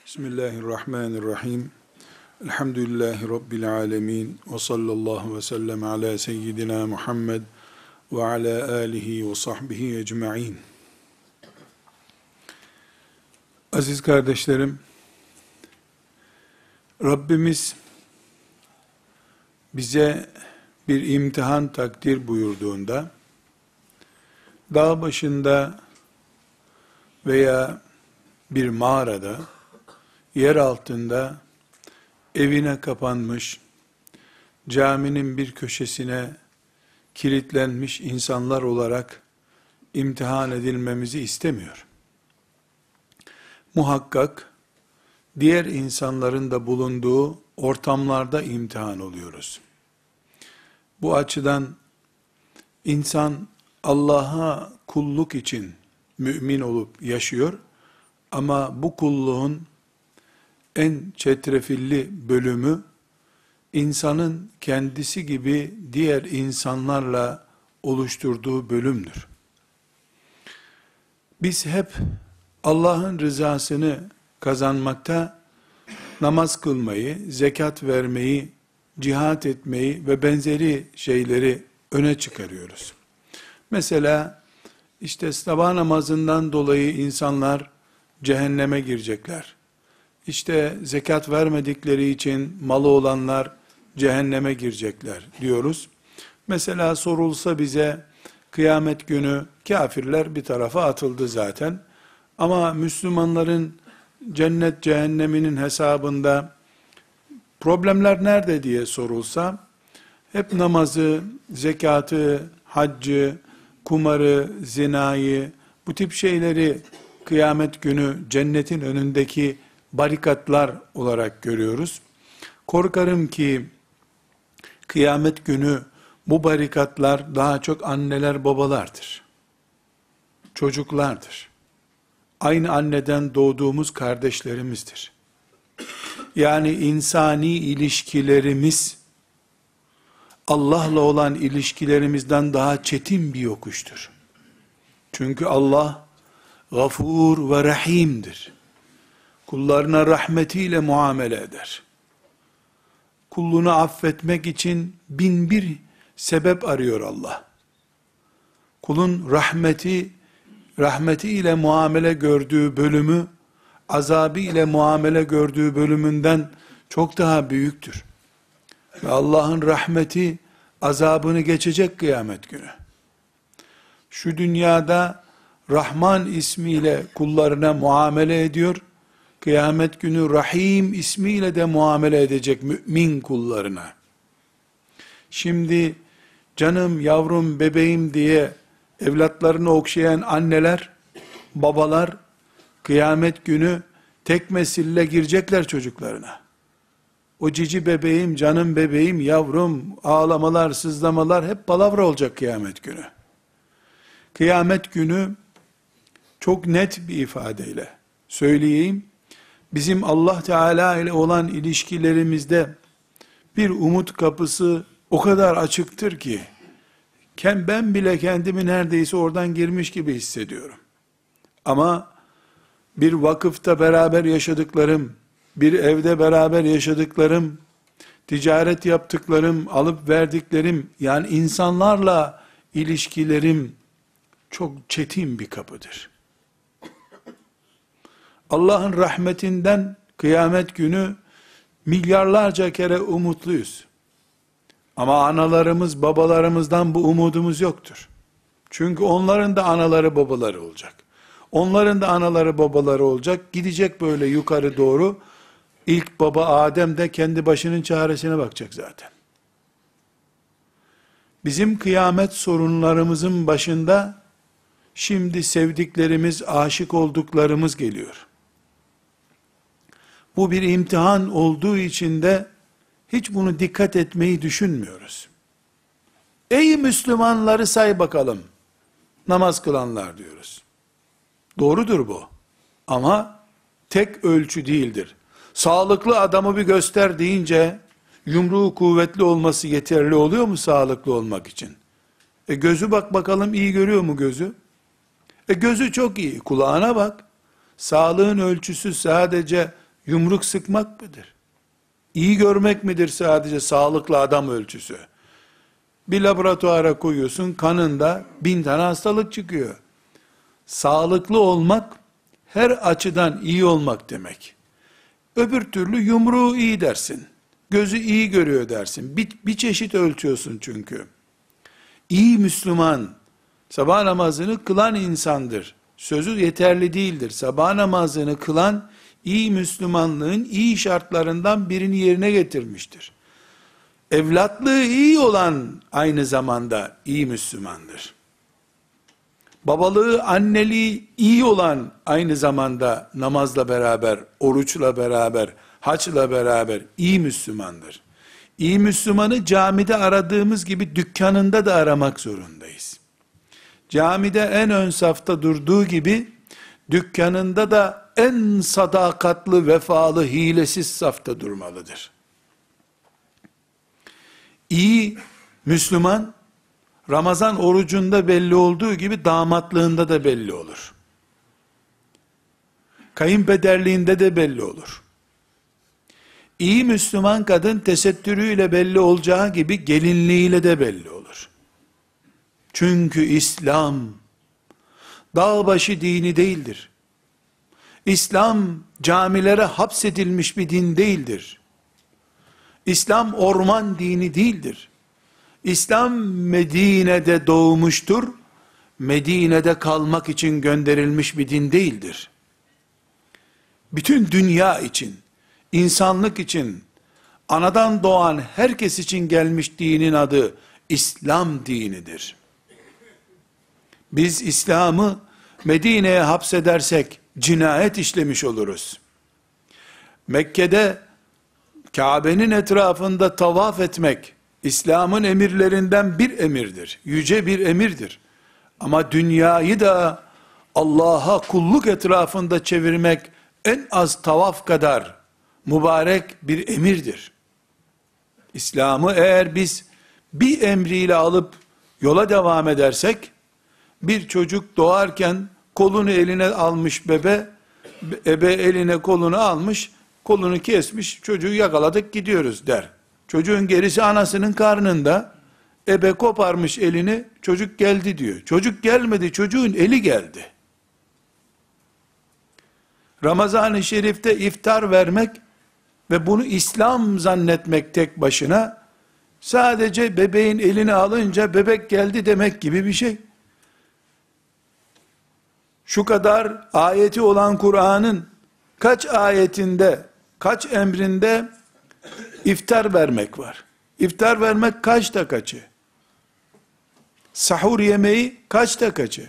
Bismillahirrahmanirrahim. Elhamdülillahi Rabbil alemin. Ve sallallahu ve sellem ala seyyidina Muhammed ve ala alihi ve sahbihi ecma'in. Aziz kardeşlerim, Rabbimiz bize bir imtihan takdir buyurduğunda, dağ başında veya bir mağarada, yer altında, evine kapanmış, caminin bir köşesine kilitlenmiş insanlar olarak imtihan edilmemizi istemiyor. Muhakkak, diğer insanların da bulunduğu ortamlarda imtihan oluyoruz. Bu açıdan, insan Allah'a kulluk için mümin olup yaşıyor, ama bu kulluğun en çetrefilli bölümü, insanın kendisi gibi diğer insanlarla oluşturduğu bölümdür. Biz hep Allah'ın rızasını kazanmakta, namaz kılmayı, zekat vermeyi, cihat etmeyi ve benzeri şeyleri öne çıkarıyoruz. Mesela, işte sabah namazından dolayı insanlar cehenneme girecekler. İşte zekat vermedikleri için malı olanlar cehenneme girecekler diyoruz. Mesela sorulsa bize, kıyamet günü kafirler bir tarafa atıldı zaten. Ama Müslümanların cennet cehenneminin hesabında problemler nerede diye sorulsa, hep namazı, zekatı, haccı, kumarı, zinayı, bu tip şeyleri kıyamet günü cennetin önündeki barikatlar olarak görüyoruz. Korkarım ki kıyamet günü bu barikatlar daha çok anneler babalardır. Çocuklardır. Aynı anneden doğduğumuz kardeşlerimizdir. Yani insani ilişkilerimiz Allah'la olan ilişkilerimizden daha çetin bir yokuştur. Çünkü Allah Gafur ve Rahim'dir. Kullarına rahmetiyle muamele eder. Kulunu affetmek için bin bir sebep arıyor Allah. Kulun rahmetiyle muamele gördüğü bölümü, azabı ile muamele gördüğü bölümünden çok daha büyüktür. Ve Allah'ın rahmeti azabını geçecek kıyamet günü. Şu dünyada Rahman ismiyle kullarına muamele ediyor, kıyamet günü Rahim ismiyle de muamele edecek mümin kullarına. Şimdi canım, yavrum, bebeğim diye evlatlarını okşayan anneler, babalar, kıyamet günü tekmesille girecekler çocuklarına. O cici bebeğim, canım bebeğim, yavrum, ağlamalar, sızlamalar hep palavra olacak kıyamet günü. Kıyamet günü çok net bir ifadeyle söyleyeyim, bizim Allah Teala ile olan ilişkilerimizde bir umut kapısı o kadar açıktır ki, ben bile kendimi neredeyse oradan girmiş gibi hissediyorum. Ama bir vakıfta beraber yaşadıklarım, bir evde beraber yaşadıklarım, ticaret yaptıklarım, alıp verdiklerim, yani insanlarla ilişkilerim çok çetin bir kapıdır. Allah'ın rahmetinden kıyamet günü milyarlarca kere umutluyuz. Ama analarımız, babalarımızdan bu umudumuz yoktur. Çünkü onların da anaları, babaları olacak. Onların da anaları, babaları olacak. Gidecek böyle yukarı doğru. İlk baba Adem de kendi başının çaresine bakacak zaten. Bizim kıyamet sorunlarımızın başında şimdi sevdiklerimiz, aşık olduklarımız geliyor. Bu bir imtihan olduğu için de hiç bunu dikkat etmeyi düşünmüyoruz. Ey Müslümanları say bakalım, namaz kılanlar diyoruz. Doğrudur bu. Ama tek ölçü değildir. Sağlıklı adamı bir göster deyince, yumruğu kuvvetli olması yeterli oluyor mu sağlıklı olmak için? Gözü bak bakalım, iyi görüyor mu gözü? Gözü çok iyi, kulağına bak. Sağlığın ölçüsü sadece Yumruk sıkmak mıdır? İyi görmek midir sadece sağlıklı adam ölçüsü? Bir laboratuvara koyuyorsun, kanında 1000 tane hastalık çıkıyor. Sağlıklı olmak, her açıdan iyi olmak demek. Öbür türlü yumruğu iyi dersin. Gözü iyi görüyor dersin. Bir çeşit ölçüyorsun çünkü. İyi Müslüman, sabah namazını kılan insandır. Sözü yeterli değildir. Sabah namazını kılan, iyi Müslümanlığın iyi şartlarından birini yerine getirmiştir. Evlatlığı iyi olan aynı zamanda iyi Müslümandır. Babalığı, anneliği iyi olan aynı zamanda namazla beraber, oruçla beraber, haçla beraber iyi Müslümandır. İyi Müslümanı camide aradığımız gibi dükkanında da aramak zorundayız. Camide en ön safta durduğu gibi dükkanında da en sadakatli, vefalı, hilesiz safta durmalıdır. İyi Müslüman, Ramazan orucunda belli olduğu gibi damatlığında da belli olur. Kayınpederliğinde de belli olur. İyi Müslüman kadın tesettürüyle belli olacağı gibi gelinliğiyle de belli olur. Çünkü İslam dağbaşı dini değildir. İslam camilere hapsedilmiş bir din değildir. İslam orman dini değildir. İslam Medine'de doğmuştur. Medine'de kalmak için gönderilmiş bir din değildir. Bütün dünya için, insanlık için, anadan doğan herkes için gelmiş dinin adı İslam dinidir. Biz İslam'ı Medine'ye hapsedersek cinayet işlemiş oluruz. Mekke'de Kabe'nin etrafında tavaf etmek İslam'ın emirlerinden bir emirdir. Yüce bir emirdir. Ama dünyayı da Allah'a kulluk etrafında çevirmek en az tavaf kadar mübarek bir emirdir. İslam'ı eğer biz bir emriyle alıp yola devam edersek, bir çocuk doğarken kolunu eline almış ebe eline kolunu almış, kolunu kesmiş, çocuğu yakaladık gidiyoruz der. Çocuğun gerisi anasının karnında, ebe koparmış elini, çocuk geldi diyor. Çocuk gelmedi, çocuğun eli geldi. Ramazan-ı Şerif'te iftar vermek ve bunu İslam zannetmek tek başına, sadece bebeğin elini alınca bebek geldi demek gibi bir şey. Şu kadar ayeti olan Kur'an'ın kaç ayetinde, kaç emrinde iftar vermek var? İftar vermek kaçta kaçı? Sahur yemeği kaçta kaçı?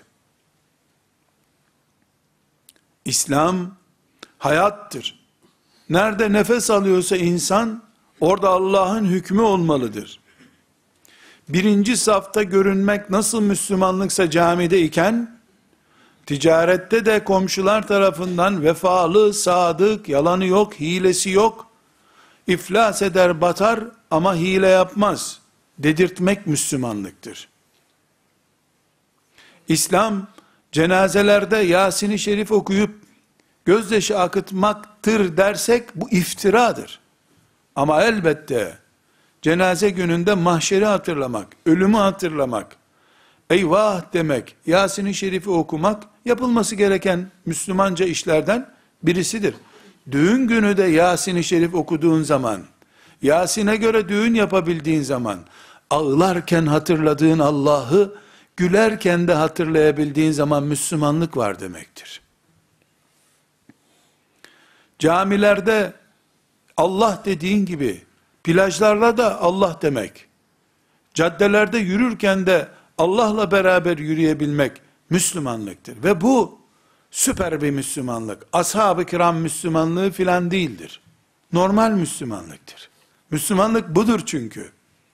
İslam hayattır. Nerede nefes alıyorsa insan, orada Allah'ın hükmü olmalıdır. Birinci safta görünmek nasıl Müslümanlıksa camide iken, ticarette de komşular tarafından vefalı, sadık, yalanı yok, hilesi yok, iflas eder batar ama hile yapmaz dedirtmek Müslümanlıktır. İslam, cenazelerde Yasin-i Şerif okuyup gözyaşı akıtmaktır dersek bu iftiradır. Ama elbette cenaze gününde mahşeri hatırlamak, ölümü hatırlamak, eyvah demek, Yasin-i Şerif'i okumak yapılması gereken Müslümanca işlerden birisidir. Düğün günü de Yasin-i Şerif okuduğun zaman, Yasin'e göre düğün yapabildiğin zaman, ağlarken hatırladığın Allah'ı, gülerken de hatırlayabildiğin zaman Müslümanlık var demektir. Camilerde Allah dediğin gibi, plajlarla da Allah demek, caddelerde yürürken de Allah'la beraber yürüyebilmek Müslümanlıktır. Ve bu süper bir Müslümanlık. Ashab-ı kiram Müslümanlığı filan değildir. Normal Müslümanlıktır. Müslümanlık budur çünkü.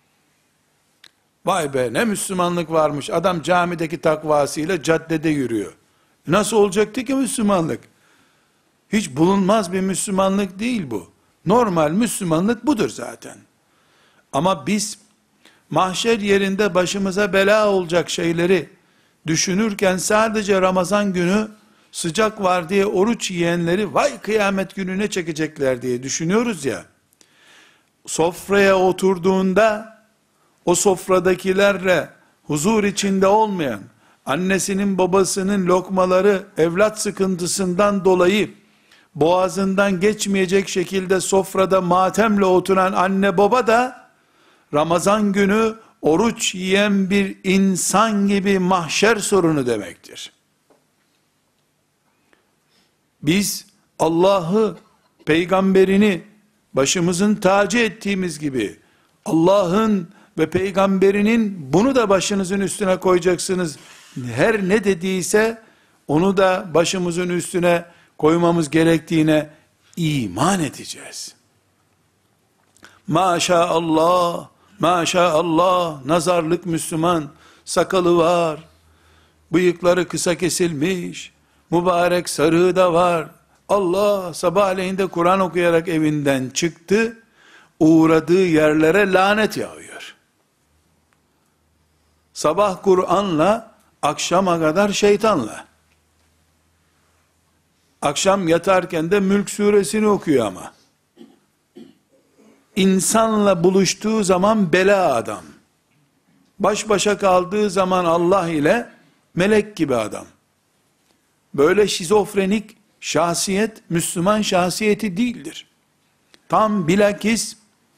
Vay be, ne Müslümanlık varmış. Adam camideki takvasıyla caddede yürüyor. Nasıl olacaktı ki Müslümanlık? Hiç bulunmaz bir Müslümanlık değil bu. Normal Müslümanlık budur zaten. Ama biz mahşer yerinde başımıza bela olacak şeyleri düşünürken sadece Ramazan günü sıcak var diye oruç yiyenleri vay kıyamet gününe çekecekler diye düşünüyoruz ya, sofraya oturduğunda o sofradakilerle huzur içinde olmayan, annesinin babasının lokmaları evlat sıkıntısından dolayı boğazından geçmeyecek şekilde sofrada matemle oturan anne baba da Ramazan günü oruç yiyen bir insan gibi mahşer sorunu demektir. Biz Allah'ı, peygamberini başımızın tacı ettiğimiz gibi Allah'ın ve peygamberinin bunu da başınızın üstüne koyacaksınız, her ne dediyse onu da başımızın üstüne koymamız gerektiğine iman edeceğiz. Maşallah, maşallah, nazarlık Müslüman, sakalı var, bıyıkları kısa kesilmiş, mübarek sarığı da var. Allah, sabahleyin de Kur'an okuyarak evinden çıktı, uğradığı yerlere lanet yağıyor. Sabah Kur'an'la, akşama kadar şeytanla. Akşam yatarken de Mülk suresini okuyor ama. İnsanla buluştuğu zaman bela adam. Baş başa kaldığı zaman Allah ile melek gibi adam. Böyle şizofrenik şahsiyet Müslüman şahsiyeti değildir. Tam bilakis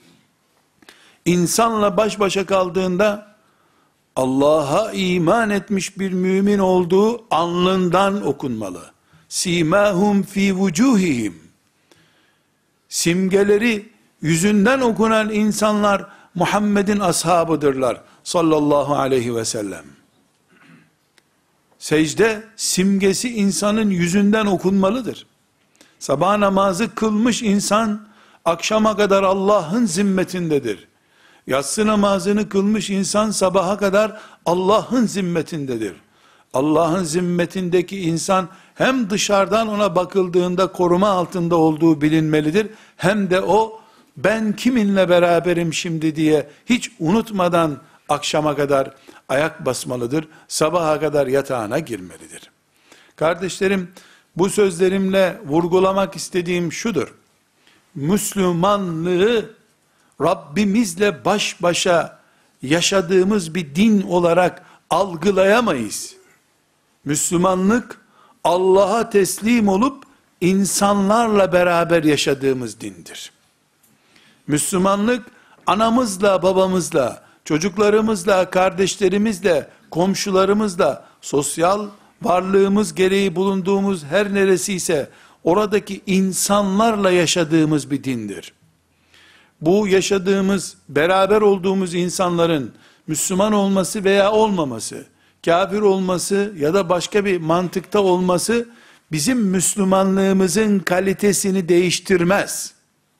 insanla baş başa kaldığında Allah'a iman etmiş bir mümin olduğu alnından okunmalı. Simahum fi vucuhihim. Simgeleri yüzünden okunan insanlar Muhammed'in ashabıdırlar sallallahu aleyhi ve sellem. Secde simgesi insanın yüzünden okunmalıdır. Sabah namazı kılmış insan akşama kadar Allah'ın zimmetindedir. Yatsı namazını kılmış insan sabaha kadar Allah'ın zimmetindedir. Allah'ın zimmetindeki insan hem dışarıdan ona bakıldığında koruma altında olduğu bilinmelidir, hem de o ben kiminle beraberim şimdi diye hiç unutmadan akşama kadar ayak basmalıdır, sabaha kadar yatağına girmelidir. Kardeşlerim, bu sözlerimle vurgulamak istediğim şudur: Müslümanlığı Rabbimizle baş başa yaşadığımız bir din olarak algılayamayız. Müslümanlık, Allah'a teslim olup insanlarla beraber yaşadığımız dindir. Müslümanlık, anamızla, babamızla, çocuklarımızla, kardeşlerimizle, komşularımızla, sosyal varlığımız gereği bulunduğumuz her neresiyse, oradaki insanlarla yaşadığımız bir dindir. Bu yaşadığımız, beraber olduğumuz insanların Müslüman olması veya olmaması, kafir olması ya da başka bir mantıkta olması, bizim Müslümanlığımızın kalitesini değiştirmez.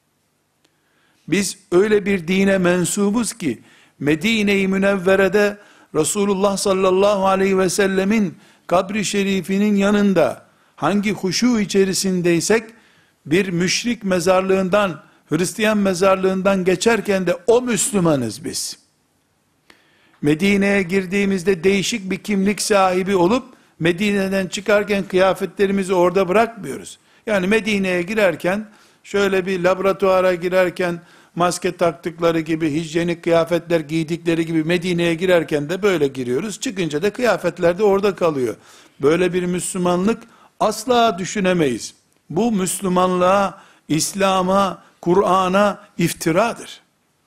Biz öyle bir dine mensubuz ki, Medine-i Münevvere'de Resulullah sallallahu aleyhi ve sellemin kabri şerifinin yanında, hangi huşu içerisindeysek, bir müşrik mezarlığından, Hristiyan mezarlığından geçerken de o Müslümanız biz. Medine'ye girdiğimizde değişik bir kimlik sahibi olup, Medine'den çıkarken kıyafetlerimizi orada bırakmıyoruz. Yani Medine'ye girerken, şöyle bir laboratuvara girerken, maske taktıkları gibi, hijyenik kıyafetler giydikleri gibi Medine'ye girerken de böyle giriyoruz. Çıkınca da kıyafetler de orada kalıyor. Böyle bir Müslümanlık asla düşünemeyiz. Bu Müslümanlığa, İslam'a, Kur'an'a iftiradır.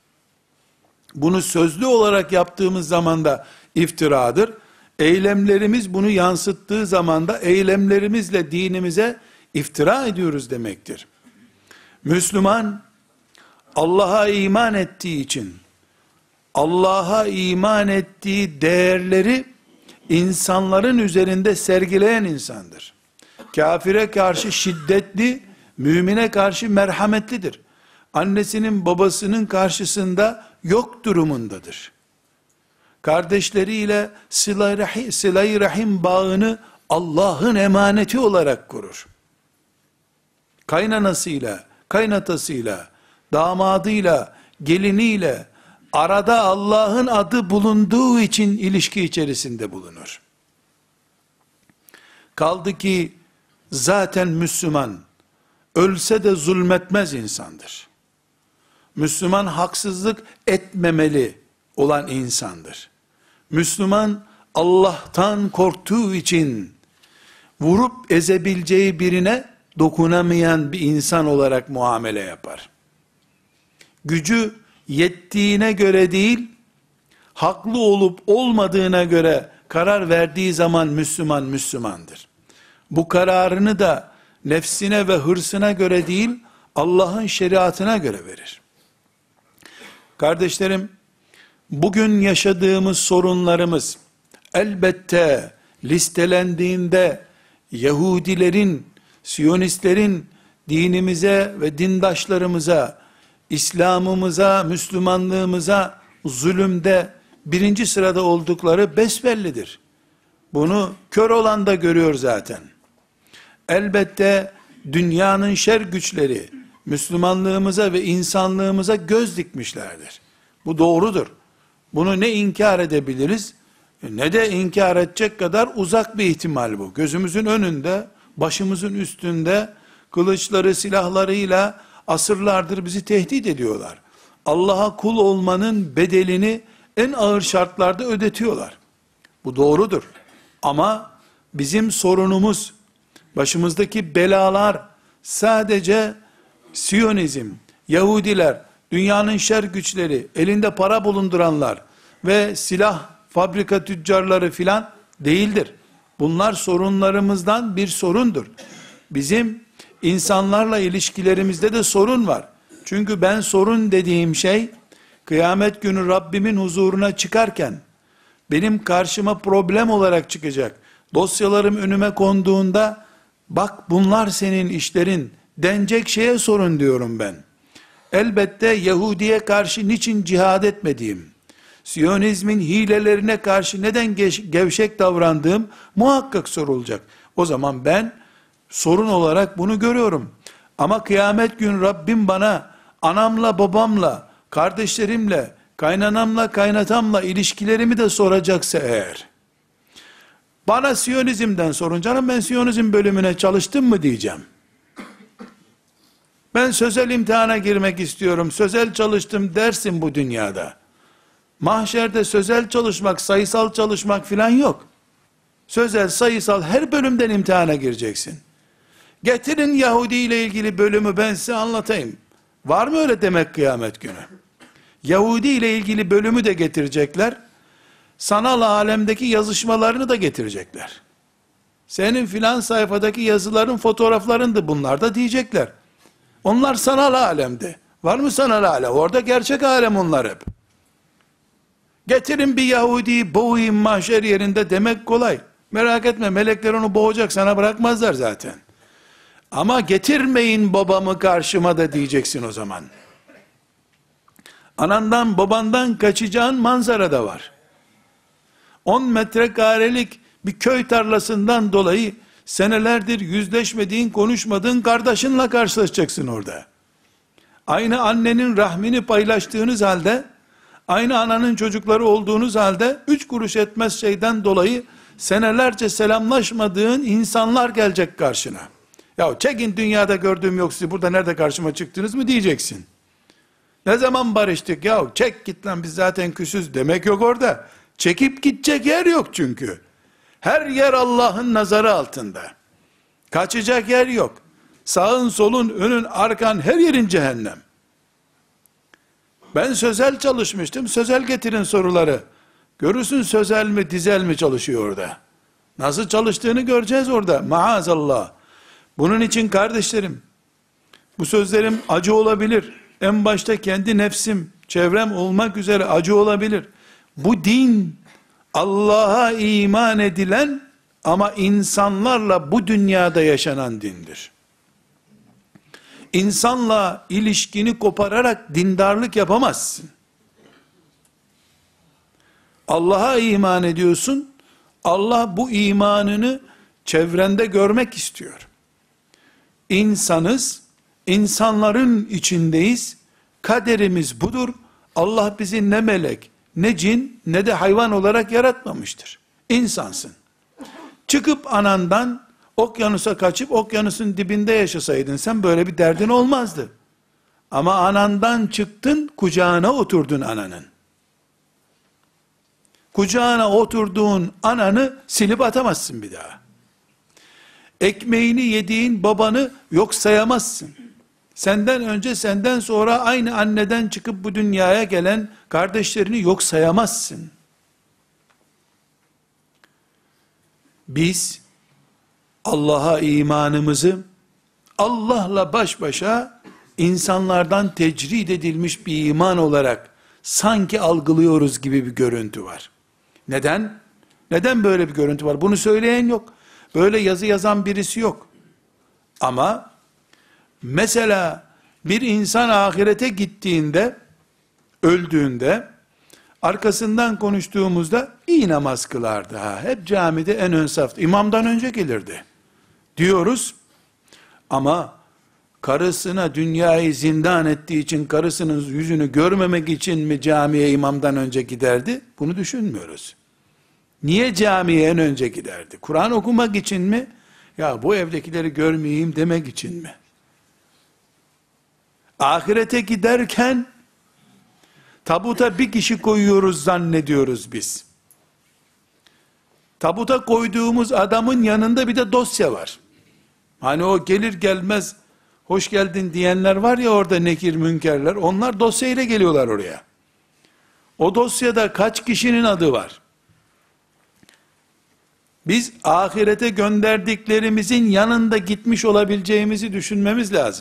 Bunu sözlü olarak yaptığımız zaman da iftiradır. Eylemlerimiz bunu yansıttığı zaman da eylemlerimizle dinimize iftira ediyoruz demektir. Müslüman, Allah'a iman ettiği için, Allah'a iman ettiği değerleri insanların üzerinde sergileyen insandır. Kafire karşı şiddetli, mümine karşı merhametlidir. Annesinin babasının karşısında yok durumundadır. Kardeşleriyle sıla-i rahim bağını Allah'ın emaneti olarak kurur. Kaynanasıyla, kaynatasıyla, damadıyla, geliniyle, arada Allah'ın adı bulunduğu için ilişki içerisinde bulunur. Kaldı ki zaten Müslüman, ölse de zulmetmez insandır. Müslüman haksızlık etmemeli olan insandır. Müslüman Allah'tan korktuğu için vurup ezebileceği birine dokunamayan bir insan olarak muamele yapar. Gücü yettiğine göre değil, haklı olup olmadığına göre karar verdiği zaman Müslüman Müslümandır. Bu kararını da nefsine ve hırsına göre değil, Allah'ın şeriatına göre verir. Kardeşlerim, bugün yaşadığımız sorunlarımız elbette listelendiğinde Yahudilerin, Siyonistlerin dinimize ve dindaşlarımıza, İslam'ımıza, Müslümanlığımıza zulümde birinci sırada oldukları besbellidir. Bunu kör olan da görüyor zaten. Elbette dünyanın şer güçleri Müslümanlığımıza ve insanlığımıza göz dikmişlerdir. Bu doğrudur. Bunu ne inkar edebiliriz, ne de inkar edecek kadar uzak bir ihtimal bu. Gözümüzün önünde, başımızın üstünde, kılıçları, silahlarıyla asırlardır bizi tehdit ediyorlar. Allah'a kul olmanın bedelini en ağır şartlarda ödetiyorlar. Bu doğrudur. Ama bizim sorunumuz, başımızdaki belalar sadece Siyonizm, Yahudiler, dünyanın şer güçleri, elinde para bulunduranlar ve silah fabrika tüccarları filan değildir. Bunlar sorunlarımızdan bir sorundur. Bizim insanlarla ilişkilerimizde de sorun var. Çünkü ben sorun dediğim şey, kıyamet günü Rabbimin huzuruna çıkarken, benim karşıma problem olarak çıkacak. Dosyalarım önüme konduğunda, bak bunlar senin işlerin denecek şeye sorun diyorum ben. Elbette Yahudi'ye karşı niçin cihad etmediğim, Siyonizmin hilelerine karşı neden gevşek davrandığım muhakkak sorulacak. O zaman ben sorun olarak bunu görüyorum. Ama kıyamet gün Rabbim bana anamla babamla, kardeşlerimle, kaynanamla kaynatamla ilişkilerimi de soracaksa eğer, bana Siyonizm'den sorun, canım ben Siyonizm bölümüne çalıştım mı diyeceğim. Ben sözel imtihana girmek istiyorum, sözel çalıştım dersin bu dünyada. Mahşerde sözel çalışmak, sayısal çalışmak filan yok. Sözel, sayısal her bölümden imtihana gireceksin. Getirin Yahudi ile ilgili bölümü ben size anlatayım. Var mı öyle demek kıyamet günü? Yahudi ile ilgili bölümü de getirecekler. Sanal alemdeki yazışmalarını da getirecekler. Senin filan sayfadaki yazıların fotoğraflarını da bunlar da diyecekler. Onlar sanal alemde. Var mı sanal alem? Orada gerçek alem onlar hep. Getirin bir Yahudi'yi boğayım mahşer yerinde demek kolay. Merak etme, melekler onu boğacak, sana bırakmazlar zaten. Ama getirmeyin babamı karşıma da diyeceksin o zaman. Anandan babandan kaçacağın manzara da var. 10 metrekarelik bir köy tarlasından dolayı senelerdir yüzleşmediğin, konuşmadığın kardeşinle karşılaşacaksın orada. Aynı annenin rahmini paylaştığınız halde, aynı ananın çocukları olduğunuz halde, 3 kuruş etmez şeyden dolayı senelerce selamlaşmadığın insanlar gelecek karşına. Ya çekin, dünyada gördüğüm yok, sizi burada nerede karşıma çıktınız mı diyeceksin. Ne zaman barıştık ya, çek git lan, biz zaten küsüz demek yok orada. Çekip gidecek yer yok çünkü. Her yer Allah'ın nazarı altında. Kaçacak yer yok. Sağın solun önün arkan her yerin cehennem. Ben sözel çalışmıştım. Sözel getirin soruları. Görürsün sözel mi dizel mi çalışıyor orada. Nasıl çalıştığını göreceğiz orada. Maazallah. Bunun için kardeşlerim, bu sözlerim acı olabilir. En başta kendi nefsim, çevrem olmak üzere acı olabilir. Bu din Allah'a iman edilen ama insanlarla bu dünyada yaşanan dindir. İnsanla ilişkini kopararak dindarlık yapamazsın. Allah'a iman ediyorsun. Allah bu imanını çevrende görmek istiyor. İnsanız, insanların içindeyiz. Kaderimiz budur. Allah bizi ne melek, ne cin, ne de hayvan olarak yaratmamıştır. İnsansın. Çıkıp anandan Okyanusa kaçıp okyanusun dibinde yaşasaydın sen böyle bir derdin olmazdı. Ama anandan çıktın, kucağına oturdun ananın. Kucağına oturduğun ananı silip atamazsın bir daha. Ekmeğini yediğin babanı yok sayamazsın. Senden önce, senden sonra aynı anneden çıkıp bu dünyaya gelen kardeşlerini yok sayamazsın. Biz Allah'a imanımızı Allah'la baş başa insanlardan tecrid edilmiş bir iman olarak sanki algılıyoruz gibi bir görüntü var. Neden? Neden böyle bir görüntü var? Bunu söyleyen yok. Böyle yazı yazan birisi yok. Ama mesela bir insan ahirete gittiğinde, öldüğünde, arkasından konuştuğumuzda iyi namaz kılardı ha. Hep camide en ön safta, imamdan önce gelirdi diyoruz. Ama karısına dünyayı zindan ettiği için, karısının yüzünü görmemek için mi camiye imamdan önce giderdi? Bunu düşünmüyoruz. Niye camiye en önce giderdi? Kur'an okumak için mi? Ya bu evdekileri görmeyeyim demek için mi? Ahirete giderken tabuta bir kişi koyuyoruz zannediyoruz biz. Tabuta koyduğumuz adamın yanında bir de dosya var. Hani o gelir gelmez hoş geldin diyenler var ya orada, nekir münkerler, onlar dosyayla geliyorlar oraya. O dosyada kaç kişinin adı var? Biz ahirete gönderdiklerimizin yanında gitmiş olabileceğimizi düşünmemiz lazım.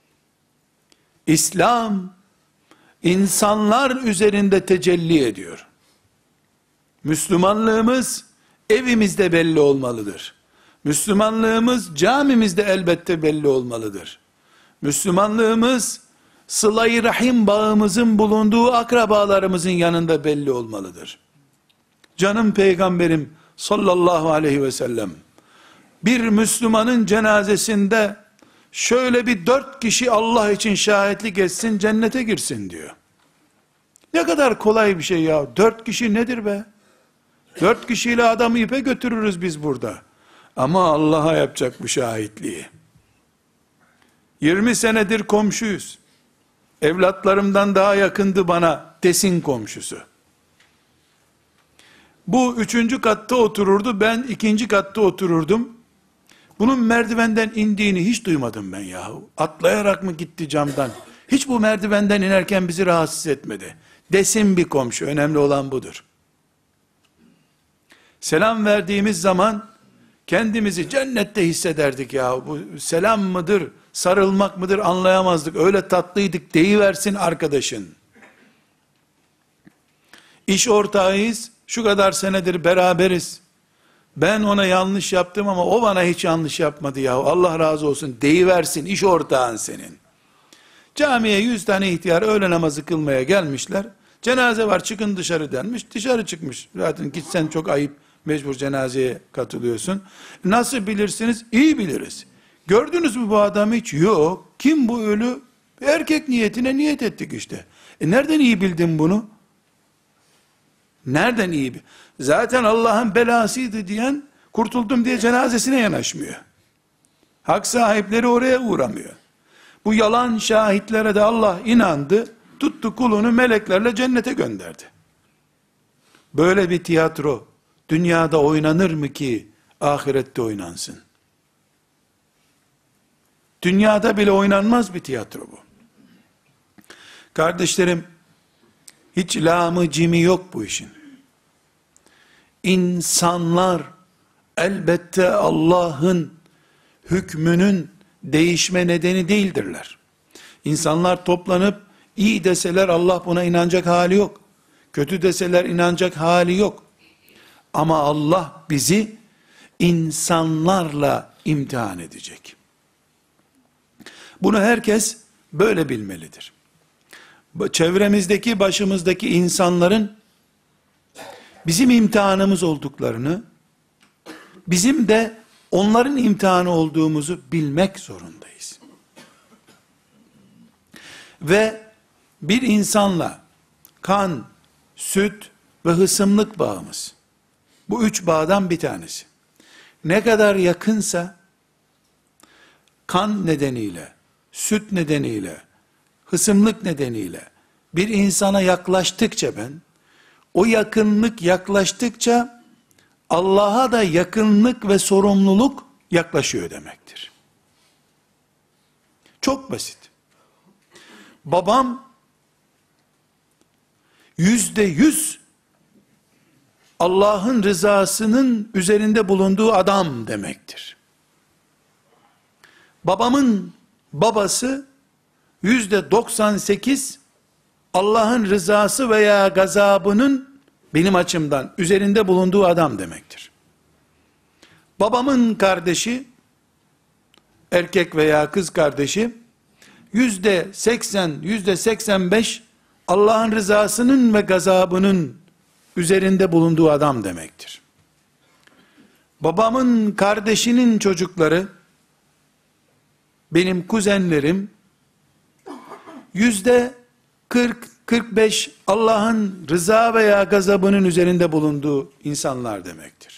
İslam, insanlar üzerinde tecelli ediyor. Müslümanlığımız evimizde belli olmalıdır. Müslümanlığımız camimizde elbette belli olmalıdır. Müslümanlığımız sıla-i rahim bağımızın bulunduğu akrabalarımızın yanında belli olmalıdır. Canım peygamberim sallallahu aleyhi ve sellem bir Müslümanın cenazesinde şöyle bir 4 kişi Allah için şahitlik etsin cennete girsin diyor. Ne kadar kolay bir şey ya. 4 kişi nedir be? 4 kişiyle adamı ipe götürürüz biz burada. Ama Allah'a yapacak bu şahitliği. 20 senedir komşuyuz. Evlatlarımdan daha yakındı bana desin komşusu. Bu 3. katta otururdu, ben 2. katta otururdum. Bunun merdivenden indiğini hiç duymadım ben yahu. Atlayarak mı gitti camdan? Hiç bu merdivenden inerken bizi rahatsız etmedi. Desin bir komşu, önemli olan budur. Selam verdiğimiz zaman kendimizi cennette hissederdik ya. Bu selam mıdır, sarılmak mıdır anlayamazdık. Öyle tatlıydık deyiversin arkadaşın. İş ortağıyız, şu kadar senedir beraberiz. Ben ona yanlış yaptım ama o bana hiç yanlış yapmadı ya. Allah razı olsun deyiversin, iş ortağın senin. Camiye 100 tane ihtiyar öğle namazı kılmaya gelmişler. Cenaze var çıkın dışarı denmiş. Dışarı çıkmış. Zaten gitsen çok ayıp. Mecbur cenazeye katılıyorsun. Nasıl bilirsiniz? İyi biliriz. Gördünüz mü bu adamı hiç? Yok. Kim bu ölü? Erkek niyetine niyet ettik işte. Nereden iyi bildin bunu? Nereden iyi? Zaten Allah'ın belasıydı diyen kurtuldum diye cenazesine yanaşmıyor. Hak sahipleri oraya uğramıyor. Bu yalan şahitlere de Allah inandı, tuttu kulunu meleklerle cennete gönderdi. Böyle bir tiyatro dünyada oynanır mı ki ahirette oynansın? Dünyada bile oynanmaz bir tiyatro bu. Kardeşlerim, hiç lamı cimi yok bu işin. İnsanlar elbette Allah'ın hükmünün değişme nedeni değildirler. İnsanlar toplanıp iyi deseler Allah buna inanacak hali yok. Kötü deseler inanacak hali yok. Ama Allah bizi insanlarla imtihan edecek. Bunu herkes böyle bilmelidir. Çevremizdeki, başımızdaki insanların bizim imtihanımız olduklarını, bizim de onların imtihanı olduğumuzu bilmek zorundayız. Ve bir insanla kan, süt ve hısımlık bağımız, bu 3 bağdan bir tanesi. Ne kadar yakınsa kan nedeniyle, süt nedeniyle, hısımlık nedeniyle bir insana yaklaştıkça ben, o yakınlık yaklaştıkça Allah'a da yakınlık ve sorumluluk yaklaşıyor demektir. Çok basit. Babam %100 Allah'ın rızasının üzerinde bulunduğu adam demektir. Babamın babası %98 Allah'ın rızası veya gazabının benim açımdan üzerinde bulunduğu adam demektir. Babamın kardeşi, erkek veya kız kardeşi, %80, %85 Allah'ın rızasının ve gazabının üzerinde bulunduğu adam demektir. Babamın kardeşinin çocukları, benim kuzenlerim, %40-45 Allah'ın rıza veya gazabının üzerinde bulunduğu insanlar demektir.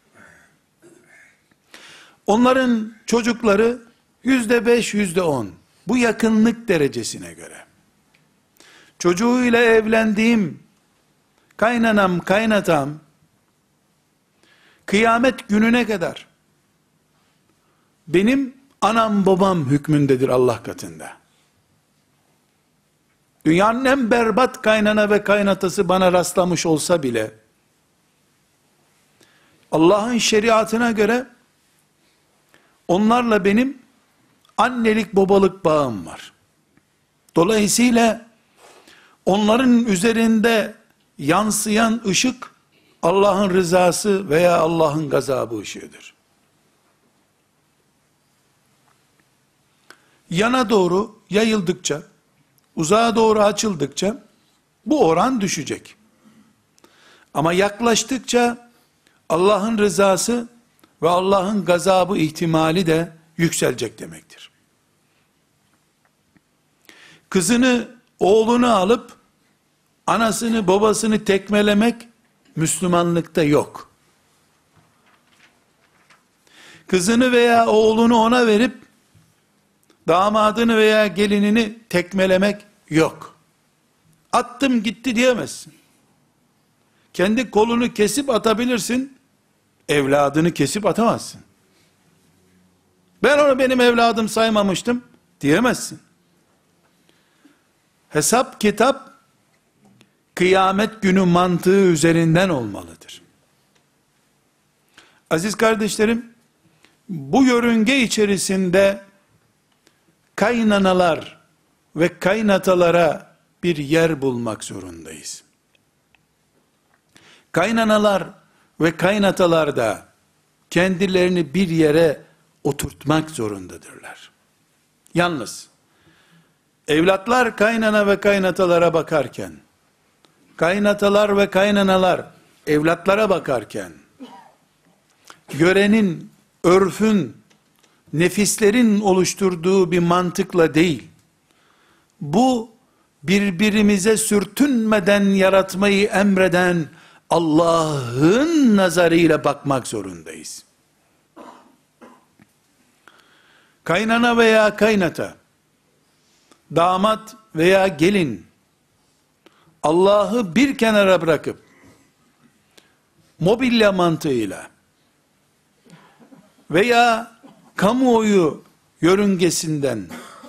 Onların çocukları %5, %10. Bu yakınlık derecesine göre. Çocuğuyla evlendiğim kaynanam, kaynatam, kıyamet gününe kadar benim anam babam hükmündedir Allah katında. Dünyanın en berbat kaynana ve kaynatası bana rastlamış olsa bile, Allah'ın şeriatına göre, onlarla benim annelik babalık bağım var. Dolayısıyla, onların üzerinde yansıyan ışık, Allah'ın rızası veya Allah'ın gazabı ışığıdır. Yana doğru yayıldıkça, uzağa doğru açıldıkça, bu oran düşecek. Ama yaklaştıkça, Allah'ın rızası ve Allah'ın gazabı ihtimali de yükselecek demektir. Kızını, oğlunu alıp, anasını, babasını tekmelemek, Müslümanlıkta yok. Kızını veya oğlunu ona verip, damadını veya gelinini tekmelemek yok. Attım gitti diyemezsin. Kendi kolunu kesip atabilirsin, evladını kesip atamazsın. Ben onu benim evladım saymamıştım diyemezsin. Hesap kitap, kıyamet günü mantığı üzerinden olmalıdır. Aziz kardeşlerim, bu yörünge içerisinde kaynanalar ve kaynatalara bir yer bulmak zorundayız. Kaynanalar ve kaynatalar da kendilerini bir yere oturtmak zorundadırlar. Yalnız evlatlar kaynana ve kaynatalara bakarken, kaynatalar ve kaynanalar evlatlara bakarken, görenin, örfün, nefislerin oluşturduğu bir mantıkla değil, bu birbirimize sürtünmeden yaratmayı emreden Allah'ın nazarıyla bakmak zorundayız. Kaynana veya kaynata, damat veya gelin, Allah'ı bir kenara bırakıp, mobilya mantığıyla veya kamuoyu yörüngesinden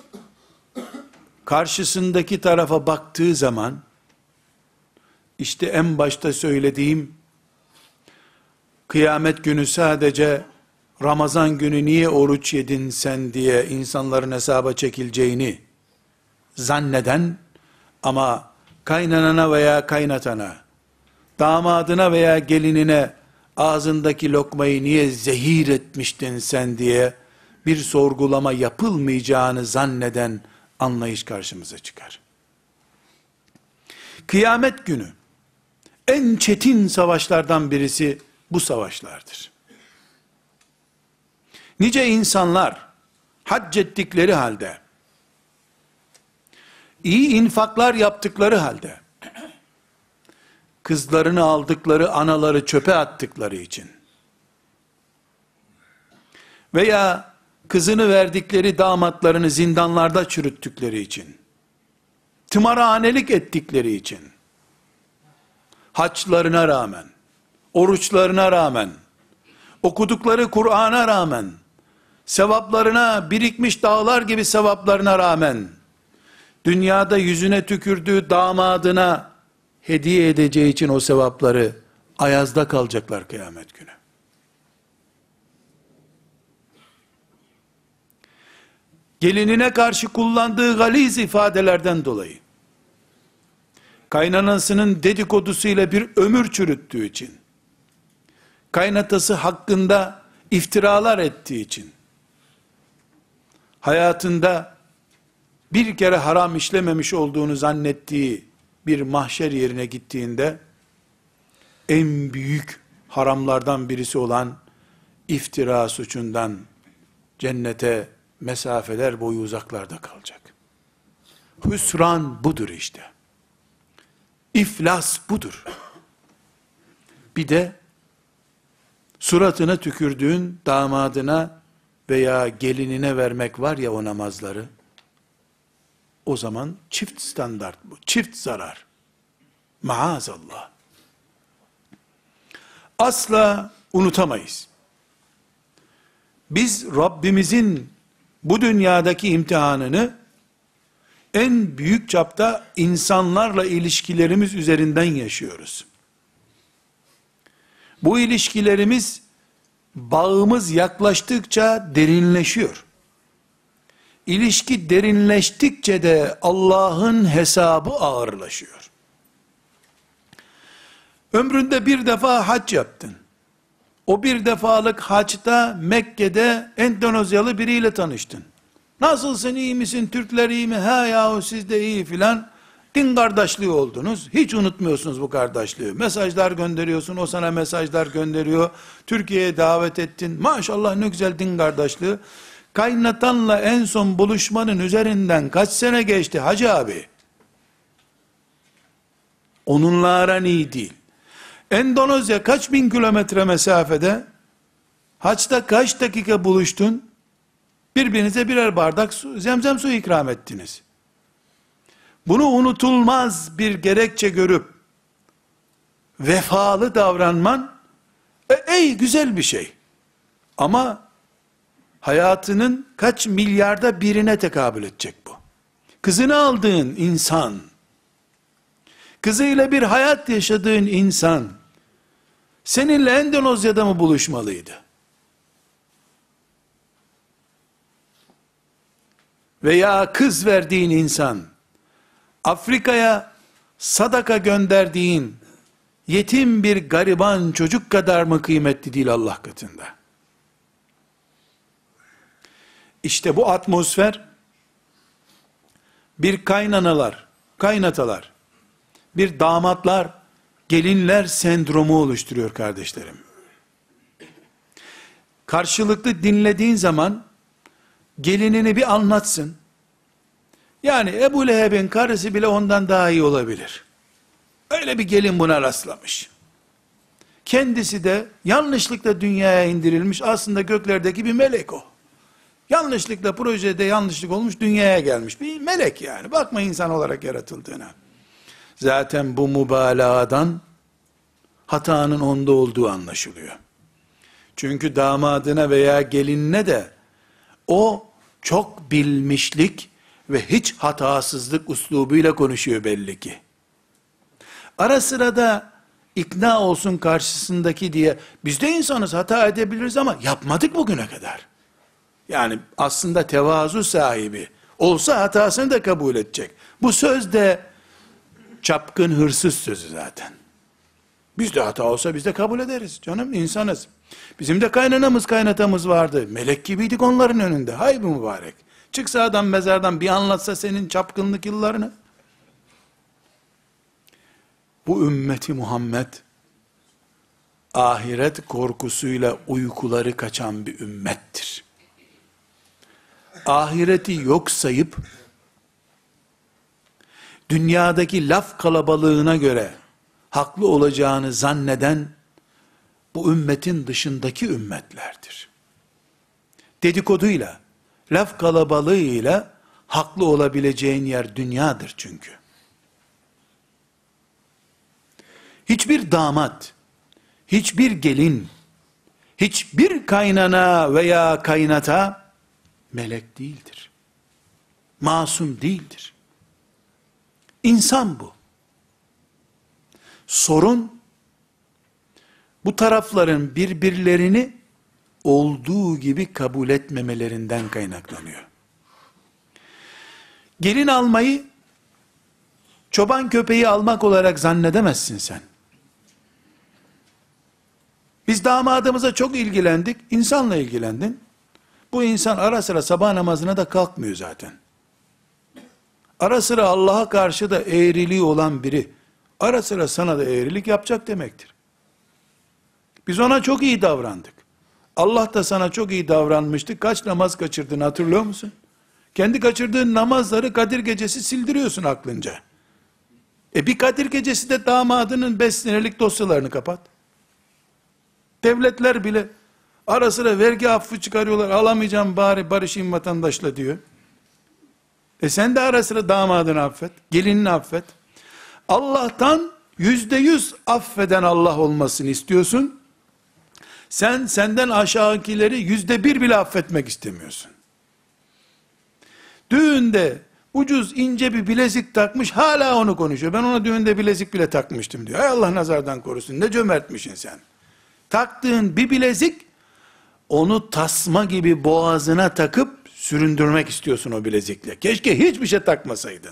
karşısındaki tarafa baktığı zaman, işte en başta söylediğim, kıyamet günü sadece Ramazan günü niye oruç yedin sen diye insanların hesaba çekileceğini zanneden, ama kaynanana veya kaynatana, damadına veya gelinine ağzındaki lokmayı niye zehir etmiştin sen diye bir sorgulama yapılmayacağını zanneden anlayış karşımıza çıkar. Kıyamet günü en çetin savaşlardan birisi bu savaşlardır. Nice insanlar hac ettikleri halde, iyi infaklar yaptıkları halde, kızlarını aldıkları anaları çöpe attıkları için veya kızını verdikleri damatlarını zindanlarda çürüttükleri için, tımarhanelik ettikleri için, haçlarına rağmen, oruçlarına rağmen, okudukları Kur'an'a rağmen, sevaplarına, birikmiş dağlar gibi sevaplarına rağmen, dünyada yüzüne tükürdüğü damadına hediye edeceği için o sevapları ayazda kalacaklar kıyamet günü. Gelinine karşı kullandığı galiz ifadelerden dolayı, kaynanasının dedikodusuyla bir ömür çürüttüğü için, kaynatası hakkında iftiralar ettiği için, hayatında bir kere haram işlememiş olduğunu zannettiği bir mahşer yerine gittiğinde, en büyük haramlardan birisi olan iftira suçundan cennete mesafeler boyu uzaklarda kalacak. Hüsran budur işte. İflas budur. Bir de suratına tükürdüğün damadına veya gelinine vermek var ya o namazları, o zaman çift standart bu, çift zarar. Maazallah. Asla unutamayız. Biz Rabbimizin bu dünyadaki imtihanını en büyük çapta insanlarla ilişkilerimiz üzerinden yaşıyoruz. Bu ilişkilerimiz, bağımız yaklaştıkça derinleşiyor. İlişki derinleştikçe de Allah'ın hesabı ağırlaşıyor. Ömründe bir defa hac yaptın. O bir defalık haçta Mekke'de Endonezyalı biriyle tanıştın. Nasılsın, iyi misin, Türkler iyi mi? Ha yahu siz de iyi filan. Din kardeşliği oldunuz. Hiç unutmuyorsunuz bu kardeşliği. Mesajlar gönderiyorsun, o sana mesajlar gönderiyor. Türkiye'ye davet ettin. Maşallah ne güzel din kardeşliği. Kaynatanla en son buluşmanın üzerinden kaç sene geçti hacı abi? Onunla aran iyi değil. Endonezya kaç bin kilometre mesafede? Haçta kaç dakika buluştun? Birbirinize birer bardak zemzem suyu ikram ettiniz. Bunu unutulmaz bir gerekçe görüp vefalı davranman ey güzel bir şey. Ama hayatının kaç milyarda birine tekabül edecek bu. Kızını aldığın insan, kızıyla bir hayat yaşadığın insan, seninle Endonezya'da mı buluşmalıydı? Veya kız verdiğin insan, Afrika'ya sadaka gönderdiğin, yetim bir gariban çocuk kadar mı kıymetli değil Allah katında? İşte bu atmosfer, bir kaynanalar, kaynatalar, bir damatlar, gelinler sendromu oluşturuyor kardeşlerim. Karşılıklı dinlediğin zaman, gelinini bir anlatsın. Yani Ebu Leheb'in karısı bile ondan daha iyi olabilir. Öyle bir gelin buna rastlamış. Kendisi de yanlışlıkla dünyaya indirilmiş, aslında göklerdeki bir melek o. Yanlışlıkla projede yanlışlık olmuş, dünyaya gelmiş bir melek yani. Bakma insan olarak yaratıldığına. Zaten bu mübalağadan hatanın onda olduğu anlaşılıyor. Çünkü damadına veya gelinine de o çok bilmişlik ve hiç hatasızlık üslubuyla konuşuyor belli ki. Ara sıra da ikna olsun karşısındaki diye, biz de insanız, hata edebiliriz ama yapmadık bugüne kadar. Yani aslında tevazu sahibi olsa hatasını da kabul edecek. Bu söz de çapkın hırsız sözü zaten. Bizde hata olsa biz de kabul ederiz. Canım insanız. Bizim de kaynanamız kaynatamız vardı. Melek gibiydik onların önünde. Hay bu mübarek. Çıksa adam mezardan bir anlatsa senin çapkınlık yıllarını. Bu ümmeti Muhammed ahiret korkusuyla uykuları kaçan bir ümmettir. Ahireti yok sayıp dünyadaki laf kalabalığına göre haklı olacağını zanneden bu ümmetin dışındaki ümmetlerdir. Dedikoduyla, Laf kalabalığıyla haklı olabileceğin yer dünyadır çünkü. Hiçbir damat, hiçbir gelin, hiçbir kaynana veya kaynata melek değildir. Masum değildir. İnsan bu. Sorun, bu tarafların birbirlerini olduğu gibi kabul etmemelerinden kaynaklanıyor. Gelin almayı, çoban köpeği almak olarak zannedemezsin sen. Biz damadımıza çok ilgilendik, insanla ilgilendin. Bu insan ara sıra sabah namazına da kalkmıyor zaten. Ara sıra Allah'a karşı da eğriliği olan biri, ara sıra sana da eğrilik yapacak demektir. Biz ona çok iyi davrandık. Allah da sana çok iyi davranmıştı. Kaç namaz kaçırdın hatırlıyor musun? Kendi kaçırdığın namazları Kadir Gecesi sildiriyorsun aklınca. Bir Kadir Gecesi de damadının 5 senelik dosyalarını kapat. Devletler bile ara sıra vergi affı çıkarıyorlar. Alamayacağım bari barışayım vatandaşla diyor. Sen de ara sıra damadını affet. Gelinini affet. Allah'tan %100 affeden Allah olmasını istiyorsun. Sen senden aşağıkileri %1 bile affetmek istemiyorsun. Düğünde ucuz ince bir bilezik takmış, hala onu konuşuyor. Ben ona düğünde bilezik bile takmıştım diyor. Ay Allah nazardan korusun, ne cömertmişsin sen. Taktığın bir bilezik, onu tasma gibi boğazına takıp süründürmek istiyorsun o bilezikle. Keşke hiçbir şey takmasaydın.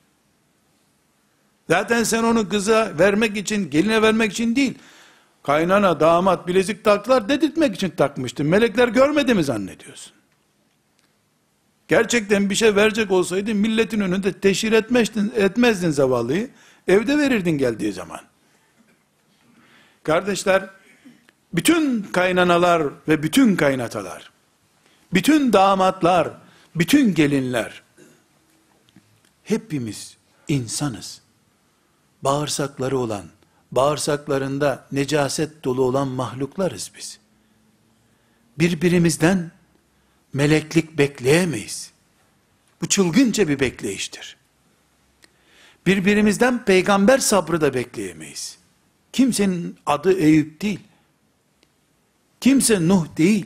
Zaten sen onu kıza vermek için, geline vermek için değil, kaynana, damat bilezik taktılar dedirtmek için takmıştın. Melekler görmedi mi zannediyorsun? Gerçekten bir şey verecek olsaydın milletin önünde teşhir etmezdin zavallıyı. Evde verirdin geldiği zaman. Kardeşler, bütün kaynanalar ve bütün kaynatalar, bütün damatlar, bütün gelinler, hepimiz insanız. Bağırsakları olan, bağırsaklarında necaset dolu olan mahluklarız biz. Birbirimizden meleklik bekleyemeyiz. Bu çılgınca bir bekleyiştir. Birbirimizden peygamber sabrı da bekleyemeyiz. Kimsenin adı Eyüp değil. Kimse Nuh değil.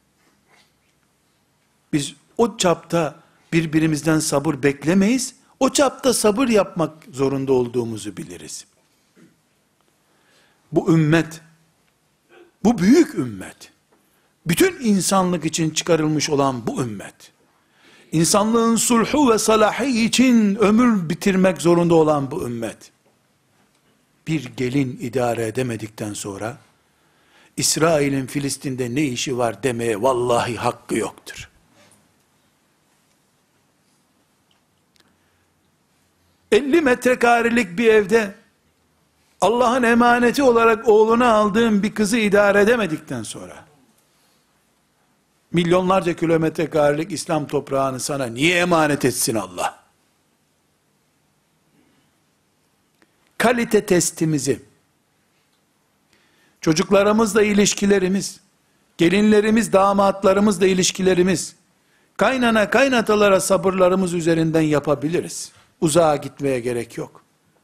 Biz o çapta birbirimizden sabır beklemeyiz. O çapta sabır yapmak zorunda olduğumuzu biliriz. Bu ümmet, bu büyük ümmet, bütün insanlık için çıkarılmış olan bu ümmet, insanlığın sulhu ve salahı için ömür bitirmek zorunda olan bu ümmet, bir gelin idare edemedikten sonra, İsrail'in Filistin'de ne işi var demeye vallahi hakkı yoktur. ...50 metrekarelik bir evde, Allah'ın emaneti olarak oğluna aldığın bir kızı idare edemedikten sonra, milyonlarca kilometre karelik İslam toprağını sana niye emanet etsin Allah? Kalite testimizi, çocuklarımızla ilişkilerimiz, gelinlerimiz, damatlarımızla ilişkilerimiz, kaynana kaynatalara sabırlarımız üzerinden yapabiliriz. Uzağa gitmeye gerek yok.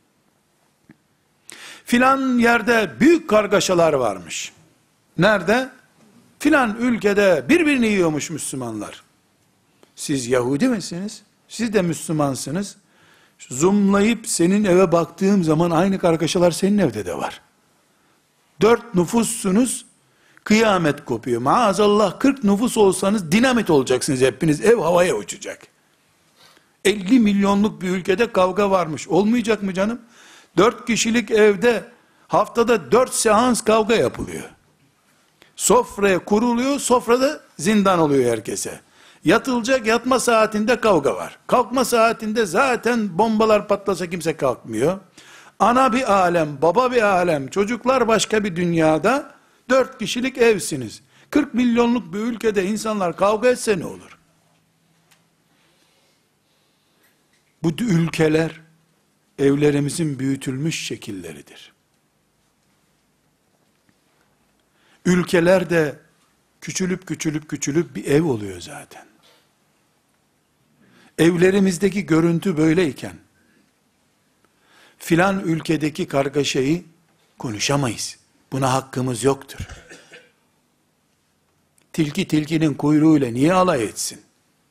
Filan yerde büyük kargaşalar varmış. Nerede? Filan ülkede birbirini yiyormuş Müslümanlar. Siz Yahudi misiniz? Siz de Müslümansınız. Zoomlayıp senin eve baktığım zaman aynı kargaşalar senin evde de var. 4 nüfussunuz, kıyamet kopuyor. Maazallah 40 nüfus olsanız dinamit olacaksınız hepiniz, ev havaya uçacak. 50 milyonluk bir ülkede kavga varmış. Olmayacak mı canım? 4 kişilik evde haftada 4 seans kavga yapılıyor. Sofraya kuruluyor, sofrada zindan oluyor herkese. Yatılacak, yatma saatinde kavga var. Kalkma saatinde zaten bombalar patlasa kimse kalkmıyor. Ana bir alem, baba bir alem, çocuklar başka bir dünyada, 4 kişilik evsiniz. 40 milyonluk bir ülkede insanlar kavga etse ne olur? Bu ülkeler, evlerimizin büyütülmüş şekilleridir. Ülkeler de küçülüp bir ev oluyor zaten. evlerimizdeki görüntü böyleyken, filan ülkedeki kargaşayı konuşamayız. Buna hakkımız yoktur. Tilki tilkinin kuyruğuyla niye alay etsin?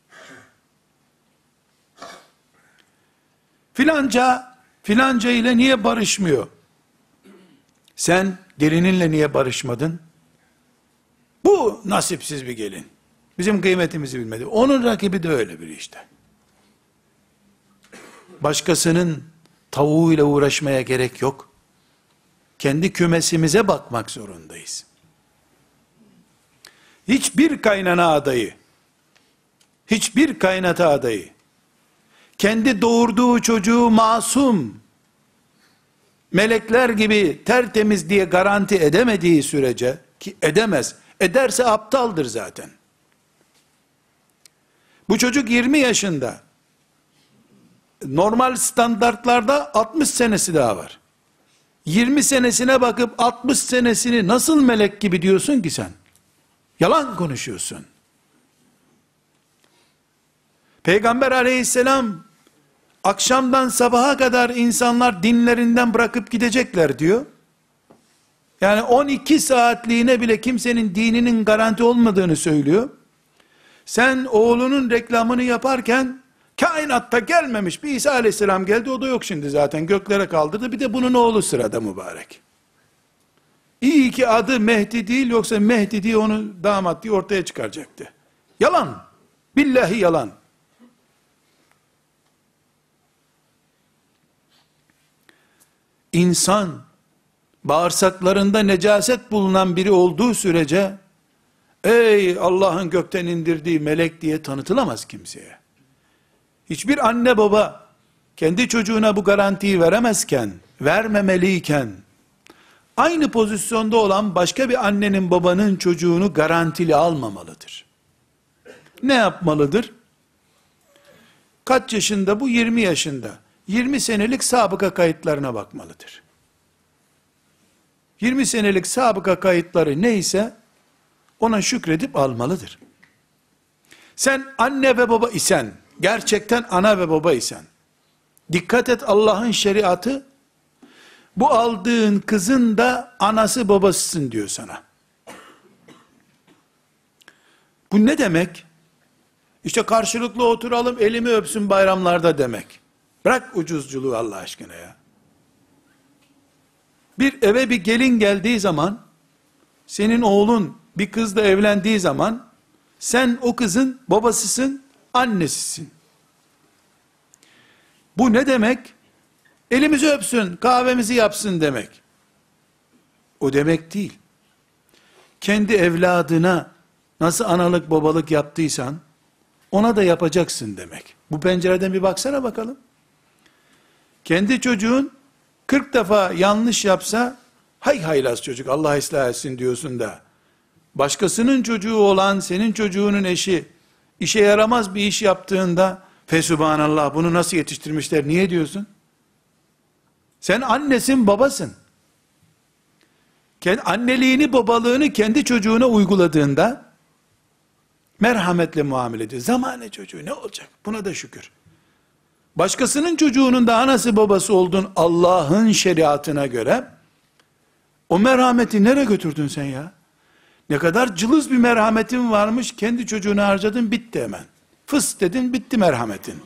Filanca ile niye barışmıyor? Sen gelininle niye barışmadın? Bu nasipsiz bir gelin. Bizim kıymetimizi bilmedi. Onun rakibi de öyle biri işte. Başkasının tavuğuyla uğraşmaya gerek yok. Kendi kümesimize bakmak zorundayız. Hiçbir kaynana adayı, hiçbir kaynata adayı, kendi doğurduğu çocuğu masum, melekler gibi tertemiz diye garanti edemediği sürece, ki edemez, ederse aptaldır zaten. Bu çocuk 20 yaşında, normal standartlarda 60 senesi daha var. 20 senesine bakıp 60 senesini nasıl melek gibi diyorsun ki sen? Yalan konuşuyorsun. Peygamber aleyhisselam, akşamdan sabaha kadar insanlar dinlerinden bırakıp gidecekler diyor. Yani 12 saatliğine bile kimsenin dininin garanti olmadığını söylüyor. Sen oğlunun reklamını yaparken, kainatta gelmemiş bir İsa aleyhisselam geldi, o da yok şimdi zaten, göklere kaldırdı, bir de bunun oğlu sırada mübarek. İyi ki adı Mehdi değil, yoksa Mehdi diye onu damat diye ortaya çıkaracaktı. Yalan, billahi yalan. İnsan, bağırsaklarında necaset bulunan biri olduğu sürece, ey Allah'ın gökten indirdiği melek diye tanıtılamaz kimseye. Hiçbir anne baba, kendi çocuğuna bu garantiyi veremezken, vermemeliyken, aynı pozisyonda olan başka bir annenin babanın çocuğunu garantili almamalıdır. Ne yapmalıdır? Kaç yaşında bu? 20 yaşında. 20 senelik sabıka kayıtlarına bakmalıdır. 20 senelik sabıka kayıtları neyse, ona şükredip almalıdır. Sen anne ve baba isen, gerçekten ana ve baba isen, dikkat et, Allah'ın şeriatı, bu aldığın kızın da anası babasısın diyor sana. Bu ne demek? İşte karşılıklı oturalım, elimi öpsün bayramlarda demek. Bırak ucuzculuğu Allah aşkına ya. Bir eve bir gelin geldiği zaman, senin oğlun bir kızla evlendiği zaman, sen o kızın babasısın, annesisin. Bu ne demek? Elimizi öpsün, kahvemizi yapsın demek. O demek değil. Kendi evladına nasıl analık babalık yaptıysan, ona da yapacaksın demek. Bu pencereden bir baksana bakalım. Kendi çocuğun 40 defa yanlış yapsa, hay haylaz çocuk Allah ıslah etsin diyorsun da, başkasının çocuğu olan senin çocuğunun eşi, işe yaramaz bir iş yaptığında, fesubhanallah bunu nasıl yetiştirmişler, niye diyorsun? Sen annesin, babasın. Anneliğini, babalığını kendi çocuğuna uyguladığında, merhametle muamele ediyor. Zamane çocuğu ne olacak? Buna da şükür. Başkasının çocuğunun da anası babası oldun Allah'ın şeriatına göre, o merhameti nereye götürdün sen ya? Ne kadar cılız bir merhametin varmış, kendi çocuğunu harcadın, bitti hemen. Fıs dedin, bitti merhametin.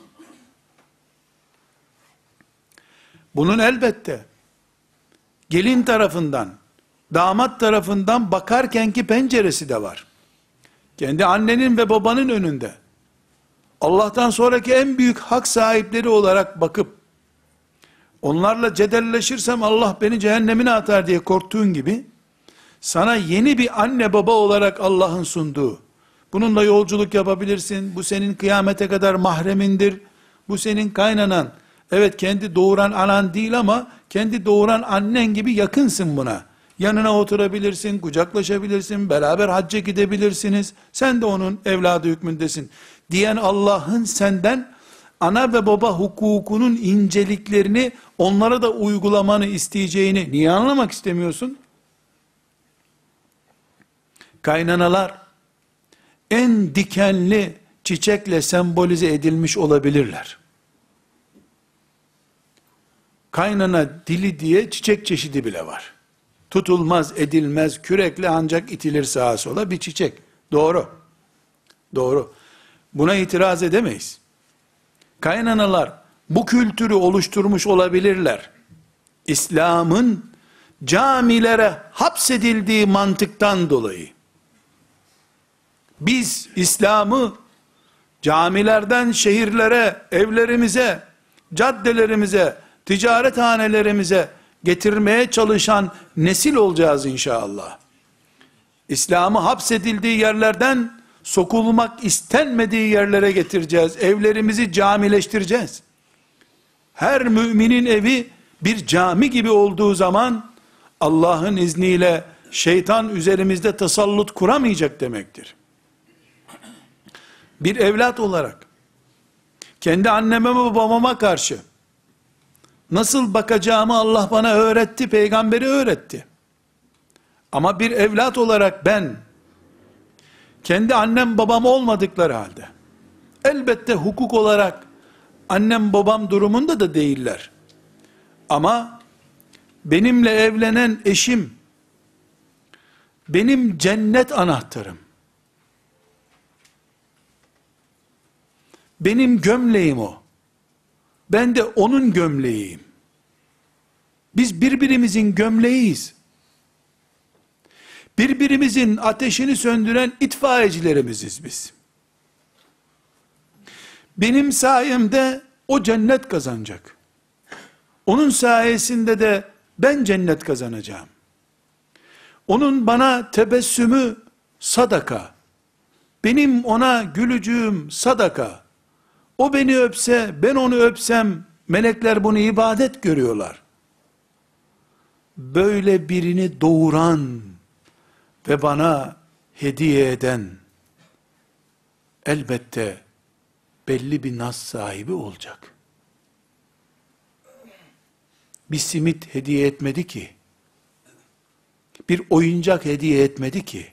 Bunun elbette gelin tarafından, damat tarafından bakarkenki penceresi de var. Kendi annenin ve babanın önünde, Allah'tan sonraki en büyük hak sahipleri olarak bakıp, onlarla cedelleşirsem Allah beni cehennemine atar diye korktuğun gibi, sana yeni bir anne baba olarak Allah'ın sunduğu, bununla yolculuk yapabilirsin, bu senin kıyamete kadar mahremindir, bu senin kaynanan, evet kendi doğuran anan değil ama, kendi doğuran annen gibi yakınsın buna. Yanına oturabilirsin, kucaklaşabilirsin, beraber hacca gidebilirsiniz, sen de onun evladı hükmündesin diyen Allah'ın senden, ana ve baba hukukunun inceliklerini, onlara da uygulamanı isteyeceğini niye anlamak istemiyorsun? Kaynanalar, en dikenli çiçekle sembolize edilmiş olabilirler. Kaynana dili diye çiçek çeşidi bile var. Tutulmaz, edilmez, kürekle ancak itilir sağa sola bir çiçek. Doğru. Doğru. Buna itiraz edemeyiz. Kaynanalar bu kültürü oluşturmuş olabilirler. İslam'ın camilere hapsedildiği mantıktan dolayı. Biz İslam'ı camilerden şehirlere, evlerimize, caddelerimize, ticarethanelerimize getirmeye çalışan nesil olacağız inşallah. İslam'ı hapsedildiği yerlerden sokulmak istenmediği yerlere getireceğiz. Evlerimizi camileştireceğiz. Her müminin evi bir cami gibi olduğu zaman Allah'ın izniyle şeytan üzerimizde tasallut kuramayacak demektir. Bir evlat olarak kendi anneme ve babama karşı nasıl bakacağımı Allah bana öğretti, peygamberi öğretti. Ama bir evlat olarak ben kendi annem babam olmadıkları halde elbette hukuk olarak annem babam durumunda da değiller. Ama benimle evlenen eşim benim cennet anahtarım. Benim gömleğim o. Ben de onun gömleğiyim. Biz birbirimizin gömleğiyiz. Birbirimizin ateşini söndüren itfaiyecilerimiziz biz. Benim sayemde o cennet kazanacak. Onun sayesinde de ben cennet kazanacağım. Onun bana tebessümü sadaka. Benim ona gülücüğüm sadaka. O beni öpse, ben onu öpsem, melekler bunu ibadet görüyorlar. Böyle birini doğuran ve bana hediye eden, elbette belli bir naz sahibi olacak. Bir simit hediye etmedi ki, bir oyuncak hediye etmedi ki,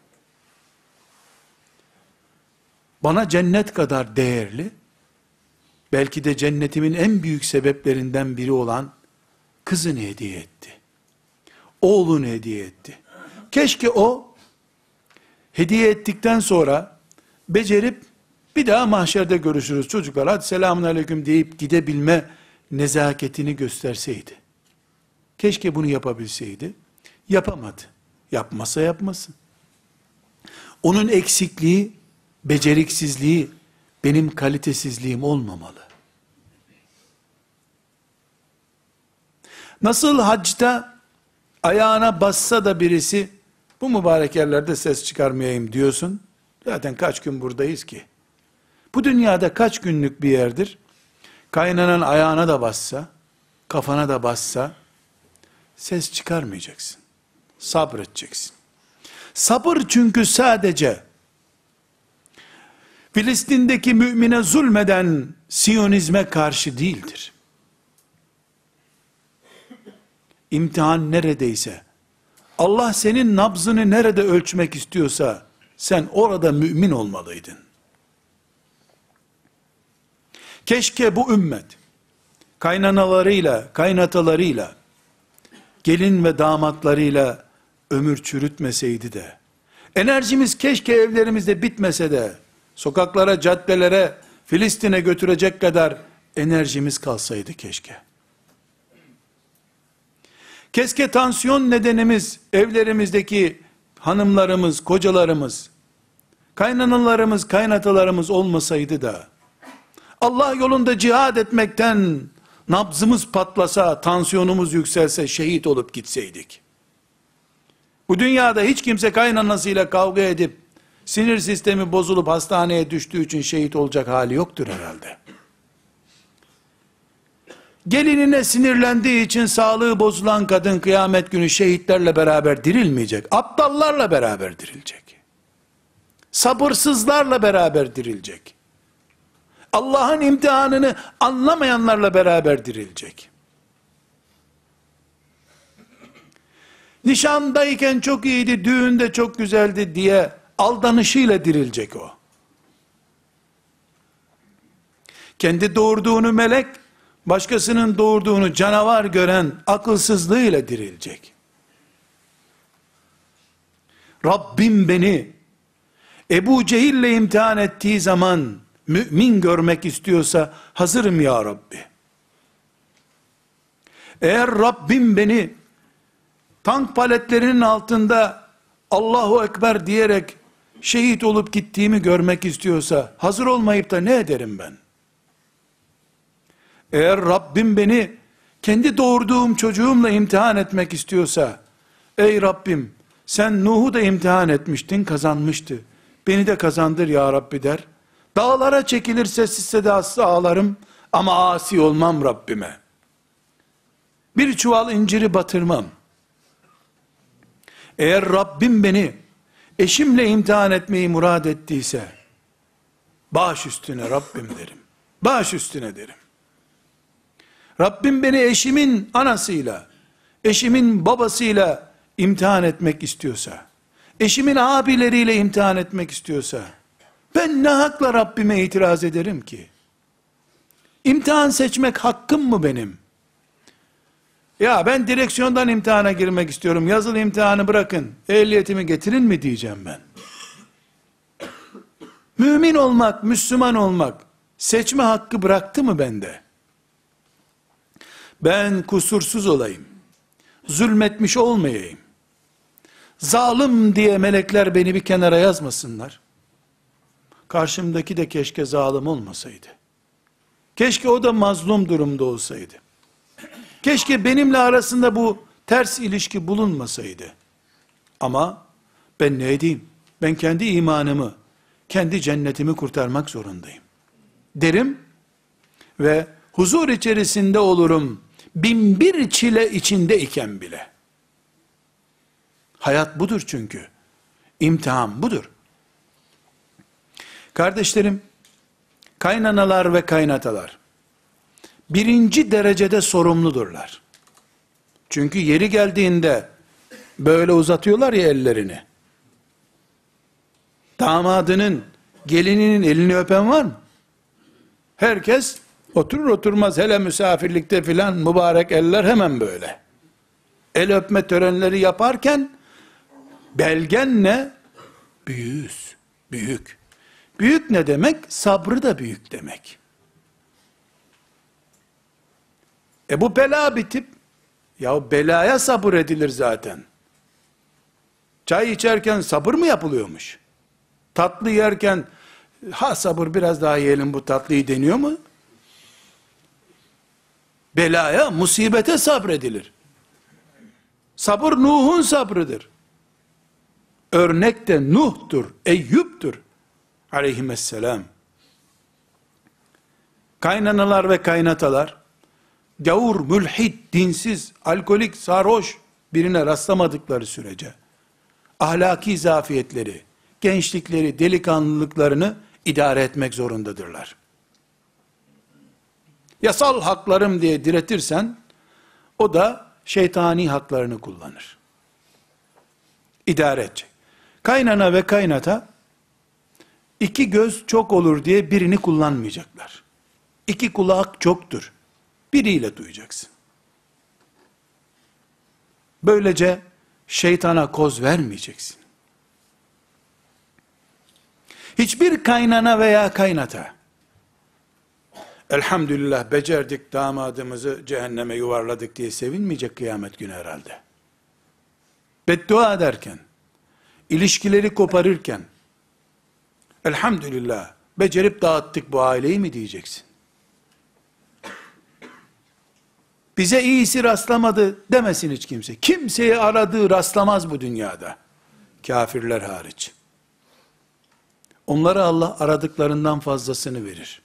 bana cennet kadar değerli, belki de cennetimin en büyük sebeplerinden biri olan kızını hediye etti. Oğlunu hediye etti. Keşke o hediye ettikten sonra becerip bir daha mahşerde görüşürüz çocuklar, hadi selamun aleyküm deyip gidebilme nezaketini gösterseydi. Keşke bunu yapabilseydi. Yapamadı. Yapmasa yapmasın. Onun eksikliği, beceriksizliği benim kalitesizliğim olmamalı. Nasıl hacda ayağına bassa da birisi bu mübarek yerlerde ses çıkarmayayım diyorsun. Zaten kaç gün buradayız ki. Bu dünyada kaç günlük bir yerdir? Kaynanan ayağına da bassa, kafana da bassa ses çıkarmayacaksın. Sabredeceksin. Sabır çünkü sadece Filistin'deki mümine zulmeden Siyonizme karşı değildir. İmtihan neredeyse, Allah senin nabzını nerede ölçmek istiyorsa, sen orada mümin olmalıydın. Keşke bu ümmet, kaynanalarıyla, kaynatalarıyla, gelin ve damatlarıyla ömür çürütmeseydi de, enerjimiz keşke evlerimizde bitmese de, sokaklara, caddelere, Filistin'e götürecek kadar enerjimiz kalsaydı keşke. Keşke tansiyon nedenimiz, evlerimizdeki hanımlarımız, kocalarımız, kaynanalarımız, kaynatalarımız olmasaydı da, Allah yolunda cihad etmekten nabzımız patlasa, tansiyonumuz yükselse, şehit olup gitseydik. Bu dünyada hiç kimse kaynanasıyla kavga edip, sinir sistemi bozulup hastaneye düştüğü için şehit olacak hali yoktur herhalde. Gelinine sinirlendiği için sağlığı bozulan kadın kıyamet günü şehitlerle beraber dirilmeyecek. Aptallarla beraber dirilecek. Sabırsızlarla beraber dirilecek. Allah'ın imtihanını anlamayanlarla beraber dirilecek. Nişandayken çok iyiydi, düğünde çok güzeldi diye aldanışıyla dirilecek o. Kendi doğurduğunu melek, başkasının doğurduğunu canavar gören akılsızlığıyla dirilecek. Rabbim beni Ebu Cehil'le imtihan ettiği zaman mümin görmek istiyorsa hazırım ya Rabbi. Eğer Rabbim beni tank paletlerinin altında Allahu Ekber diyerek şehit olup gittiğimi görmek istiyorsa hazır olmayıp da ne ederim ben? Eğer Rabbim beni kendi doğurduğum çocuğumla imtihan etmek istiyorsa, ey Rabbim sen Nuh'u da imtihan etmiştin, kazanmıştı. Beni de kazandır ya Rabbi der. Dağlara çekilir sessiz sedasız ağlarım ama asi olmam Rabbime. Bir çuval inciri batırmam. Eğer Rabbim beni eşimle imtihan etmeyi murad ettiyse, baş üstüne Rabbim derim. Baş üstüne derim. Rabbim beni eşimin anasıyla, eşimin babasıyla imtihan etmek istiyorsa, eşimin abileriyle imtihan etmek istiyorsa, ben ne hakla Rabbime itiraz ederim ki? İmtihan seçmek hakkım mı benim? Ya ben direksiyondan imtihana girmek istiyorum, yazılı imtihanı bırakın, ehliyetimi getirin mi diyeceğim ben? Mümin olmak, Müslüman olmak, seçme hakkı bıraktı mı bende? Ben kusursuz olayım, zulmetmiş olmayayım, zalim diye melekler beni bir kenara yazmasınlar, karşımdaki de keşke zalim olmasaydı, keşke o da mazlum durumda olsaydı, keşke benimle arasında bu ters ilişki bulunmasaydı, ama ben ne edeyim, ben kendi imanımı, kendi cennetimi kurtarmak zorundayım, derim ve huzur içerisinde olurum, bin bir çile içinde iken bile. Hayat budur çünkü. İmtihan budur. Kardeşlerim, kaynanalar ve kaynatalar, birinci derecede sorumludurlar. Çünkü yeri geldiğinde, böyle uzatıyorlar ya ellerini. Damadının, gelininin elini öpen var mı? Herkes, oturur oturmaz hele misafirlikte filan mübarek eller hemen böyle. El öpme törenleri yaparken belgen ne? Büyüğüz. Büyük. Büyük ne demek? Sabrı da büyük demek. Bu bela bir tip. Ya belaya sabır edilir zaten. Çay içerken sabır mı yapılıyormuş? Tatlı yerken ha sabır biraz daha yiyelim bu tatlıyı deniyor mu? Belaya, musibete sabredilir. Sabır Nuh'un sabrıdır. Örnek de Nuh'tur, Eyyub'tur. Aleyhisselam. Kaynanalar ve kaynatalar, gavur, mülhid, dinsiz, alkolik, sarhoş birine rastlamadıkları sürece, ahlaki zafiyetleri, gençlikleri, delikanlılıklarını idare etmek zorundadırlar. Yasal haklarım diye diretirsen, o da şeytani haklarını kullanır. İdare edecek. Kaynana ve kaynata, iki göz çok olur diye birini kullanmayacaklar. İki kulak çoktur. Biriyle duyacaksın. Böylece şeytana koz vermeyeceksin. Hiçbir kaynana veya kaynata, elhamdülillah becerdik damadımızı cehenneme yuvarladık diye sevinmeyecek kıyamet günü herhalde. Beddua ederken, ilişkileri koparırken, elhamdülillah becerip dağıttık bu aileyi mi diyeceksin? Bize iyisi rastlamadı demesin hiç kimse. Kimseye aradığı rastlamaz bu dünyada. Kafirler hariç. Onlara Allah aradıklarından fazlasını verir.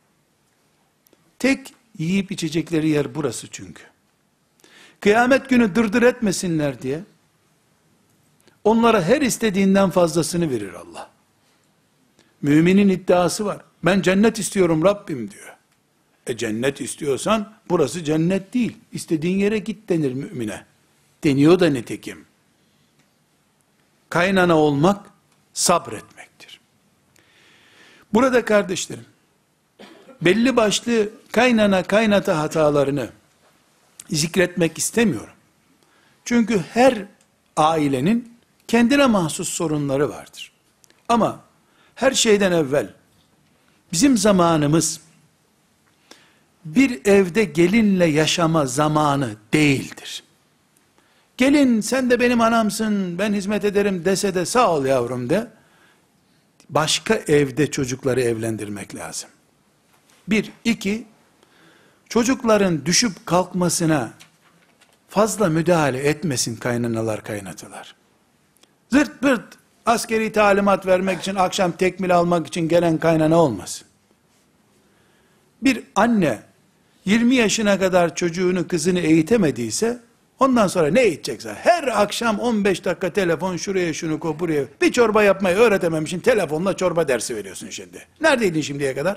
Tek yiyip içecekleri yer burası çünkü. Kıyamet günü dırdır etmesinler diye, onlara her istediğinden fazlasını verir Allah. Müminin iddiası var. Ben cennet istiyorum Rabbim diyor. Cennet istiyorsan burası cennet değil. İstediğin yere git denir mümine. Deniyor da nitekim. Kaynana olmak sabretmektir. Burada kardeşlerim, belli başlı kaynana kaynata hatalarını zikretmek istemiyorum. Çünkü her ailenin kendine mahsus sorunları vardır. Ama her şeyden evvel bizim zamanımız bir evde gelinle yaşama zamanı değildir. Gelin sen de benim anamsın, ben hizmet ederim dese de sağ ol yavrum de. Başka evde çocukları evlendirmek lazım. Bir, iki, çocukların düşüp kalkmasına fazla müdahale etmesin kaynanalar kaynatalar. Zırt pırt askeri talimat vermek için, akşam tekmil almak için gelen kaynana olmasın. Bir anne 20 yaşına kadar çocuğunu, kızını eğitemediyse, ondan sonra ne eğitecekse, her akşam 15 dakika telefon, şuraya şunu koy, buraya, bir çorba yapmayı öğretememişsin, telefonla çorba dersi veriyorsun şimdi. Neredeydin şimdiye kadar?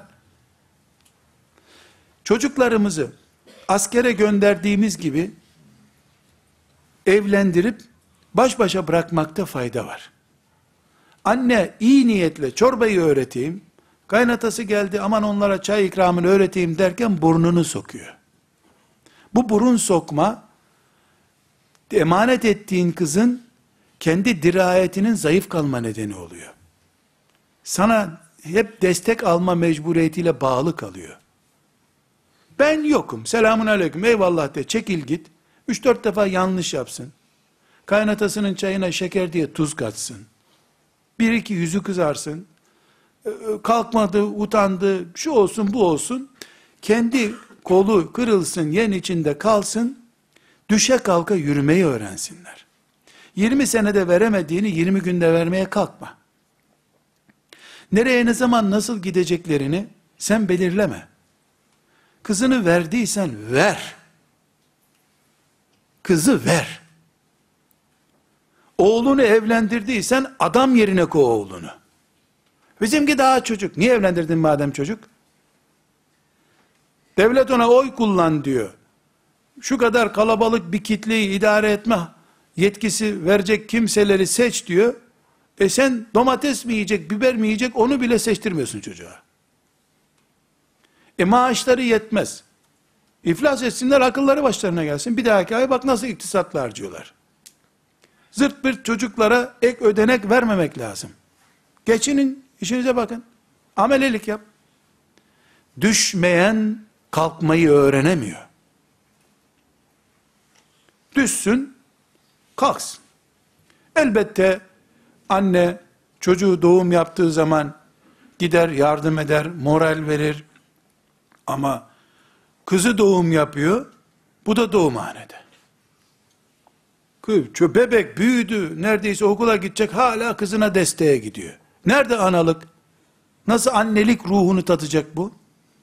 Çocuklarımızı askere gönderdiğimiz gibi evlendirip baş başa bırakmakta fayda var. Anne iyi niyetle çorbayı öğreteyim, kaynatası geldi aman onlara çay ikramını öğreteyim derken burnunu sokuyor. Bu burun sokma, emanet ettiğin kızın kendi dirayetinin zayıf kalma nedeni oluyor. Sana hep destek alma mecburiyetiyle bağlı kalıyor. Ben yokum, selamun aleyküm, eyvallah de, çekil git. 3-4 defa yanlış yapsın. Kaynatasının çayına şeker diye tuz katsın. Bir iki yüzü kızarsın. Kalkmadı, utandı, şu olsun bu olsun. Kendi kolu kırılsın, yen içinde kalsın. Düşe kalka yürümeyi öğrensinler. 20 senede veremediğini 20 günde vermeye kalkma. Nereye, ne zaman, nasıl gideceklerini sen belirleme. Kızını verdiysen ver. Kızı ver. Oğlunu evlendirdiysen adam yerine koy oğlunu. Bizimki daha çocuk. Niye evlendirdin madem çocuk? Devlet ona oy kullan diyor. Şu kadar kalabalık bir kitleyi idare etme yetkisi verecek kimseleri seç diyor. Sen domates mi yiyecek, biber mi yiyecek onu bile seçtirmiyorsun çocuğa. Maaşları yetmez. İflas etsinler, akılları başlarına gelsin. Bir dahaki ay bak nasıl iktisatla harcıyorlar. Zırt pırt çocuklara ek ödenek vermemek lazım. Geçinin, işinize bakın. Amelelik yap. Düşmeyen kalkmayı öğrenemiyor. Düşsün, kalksın. Elbette anne çocuğu doğum yaptığı zaman gider yardım eder, moral verir. Ama kızı doğum yapıyor, bu da doğumhanede. Bebek büyüdü, neredeyse okula gidecek, hala kızına desteğe gidiyor. Nerede analık? Nasıl annelik ruhunu tatacak bu?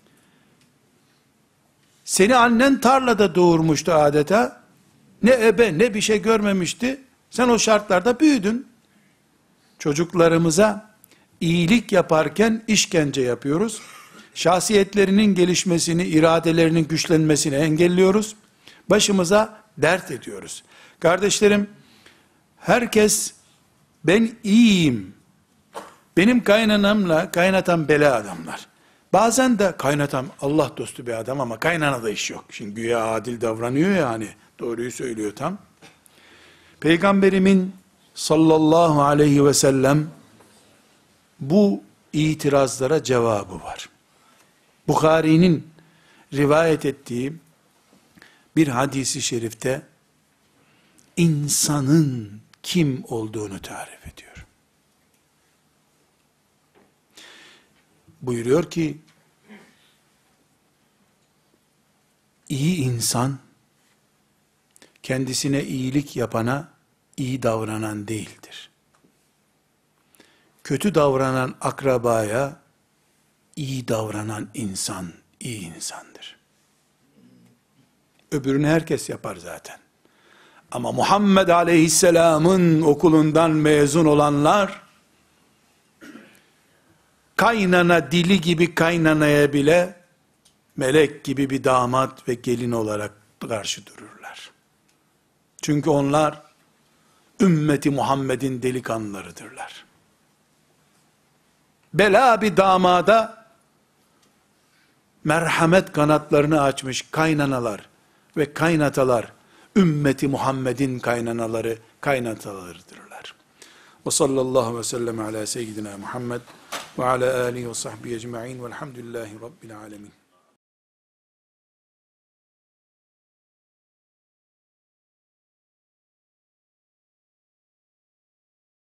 Seni annen tarlada doğurmuştu adeta. Ne ebe ne bir şey görmemişti. Sen o şartlarda büyüdün. Çocuklarımıza iyilik yaparken işkence yapıyoruz. Şahsiyetlerinin gelişmesini, iradelerinin güçlenmesini engelliyoruz. Başımıza dert ediyoruz. Kardeşlerim, herkes ben iyiyim, benim kaynanamla kaynatam bela adamlar. Bazen de kaynatam Allah dostu bir adam ama kaynana da iş yok. Şimdi güya adil davranıyor yani, doğruyu söylüyor tam. Peygamberimin sallallahu aleyhi ve sellem bu itirazlara cevabı var. Bukhari'nin rivayet ettiği bir hadisi şerifte insanın kim olduğunu tarif ediyor. Buyuruyor ki, iyi insan, kendisine iyilik yapana iyi davranan değildir. Kötü davranan akrabaya iyi davranan insan, iyi insandır. Öbürünü herkes yapar zaten. Ama Muhammed Aleyhisselam'ın okulundan mezun olanlar, kaynana dili gibi kaynanaya bile melek gibi bir damat ve gelin olarak karşı dururlar. Çünkü onlar ümmeti Muhammed'in delikanlılarıdırlar. Bela bir damada merhamet kanatlarını açmış kaynanalar ve kaynatalar, ümmeti Muhammed'in kaynanaları, kaynatalarıdırlar. Ve sallallahu ve sellem ala seyyidina Muhammed ve ala alihi ve sahbihi ecma'in velhamdülillahi rabbil alemin.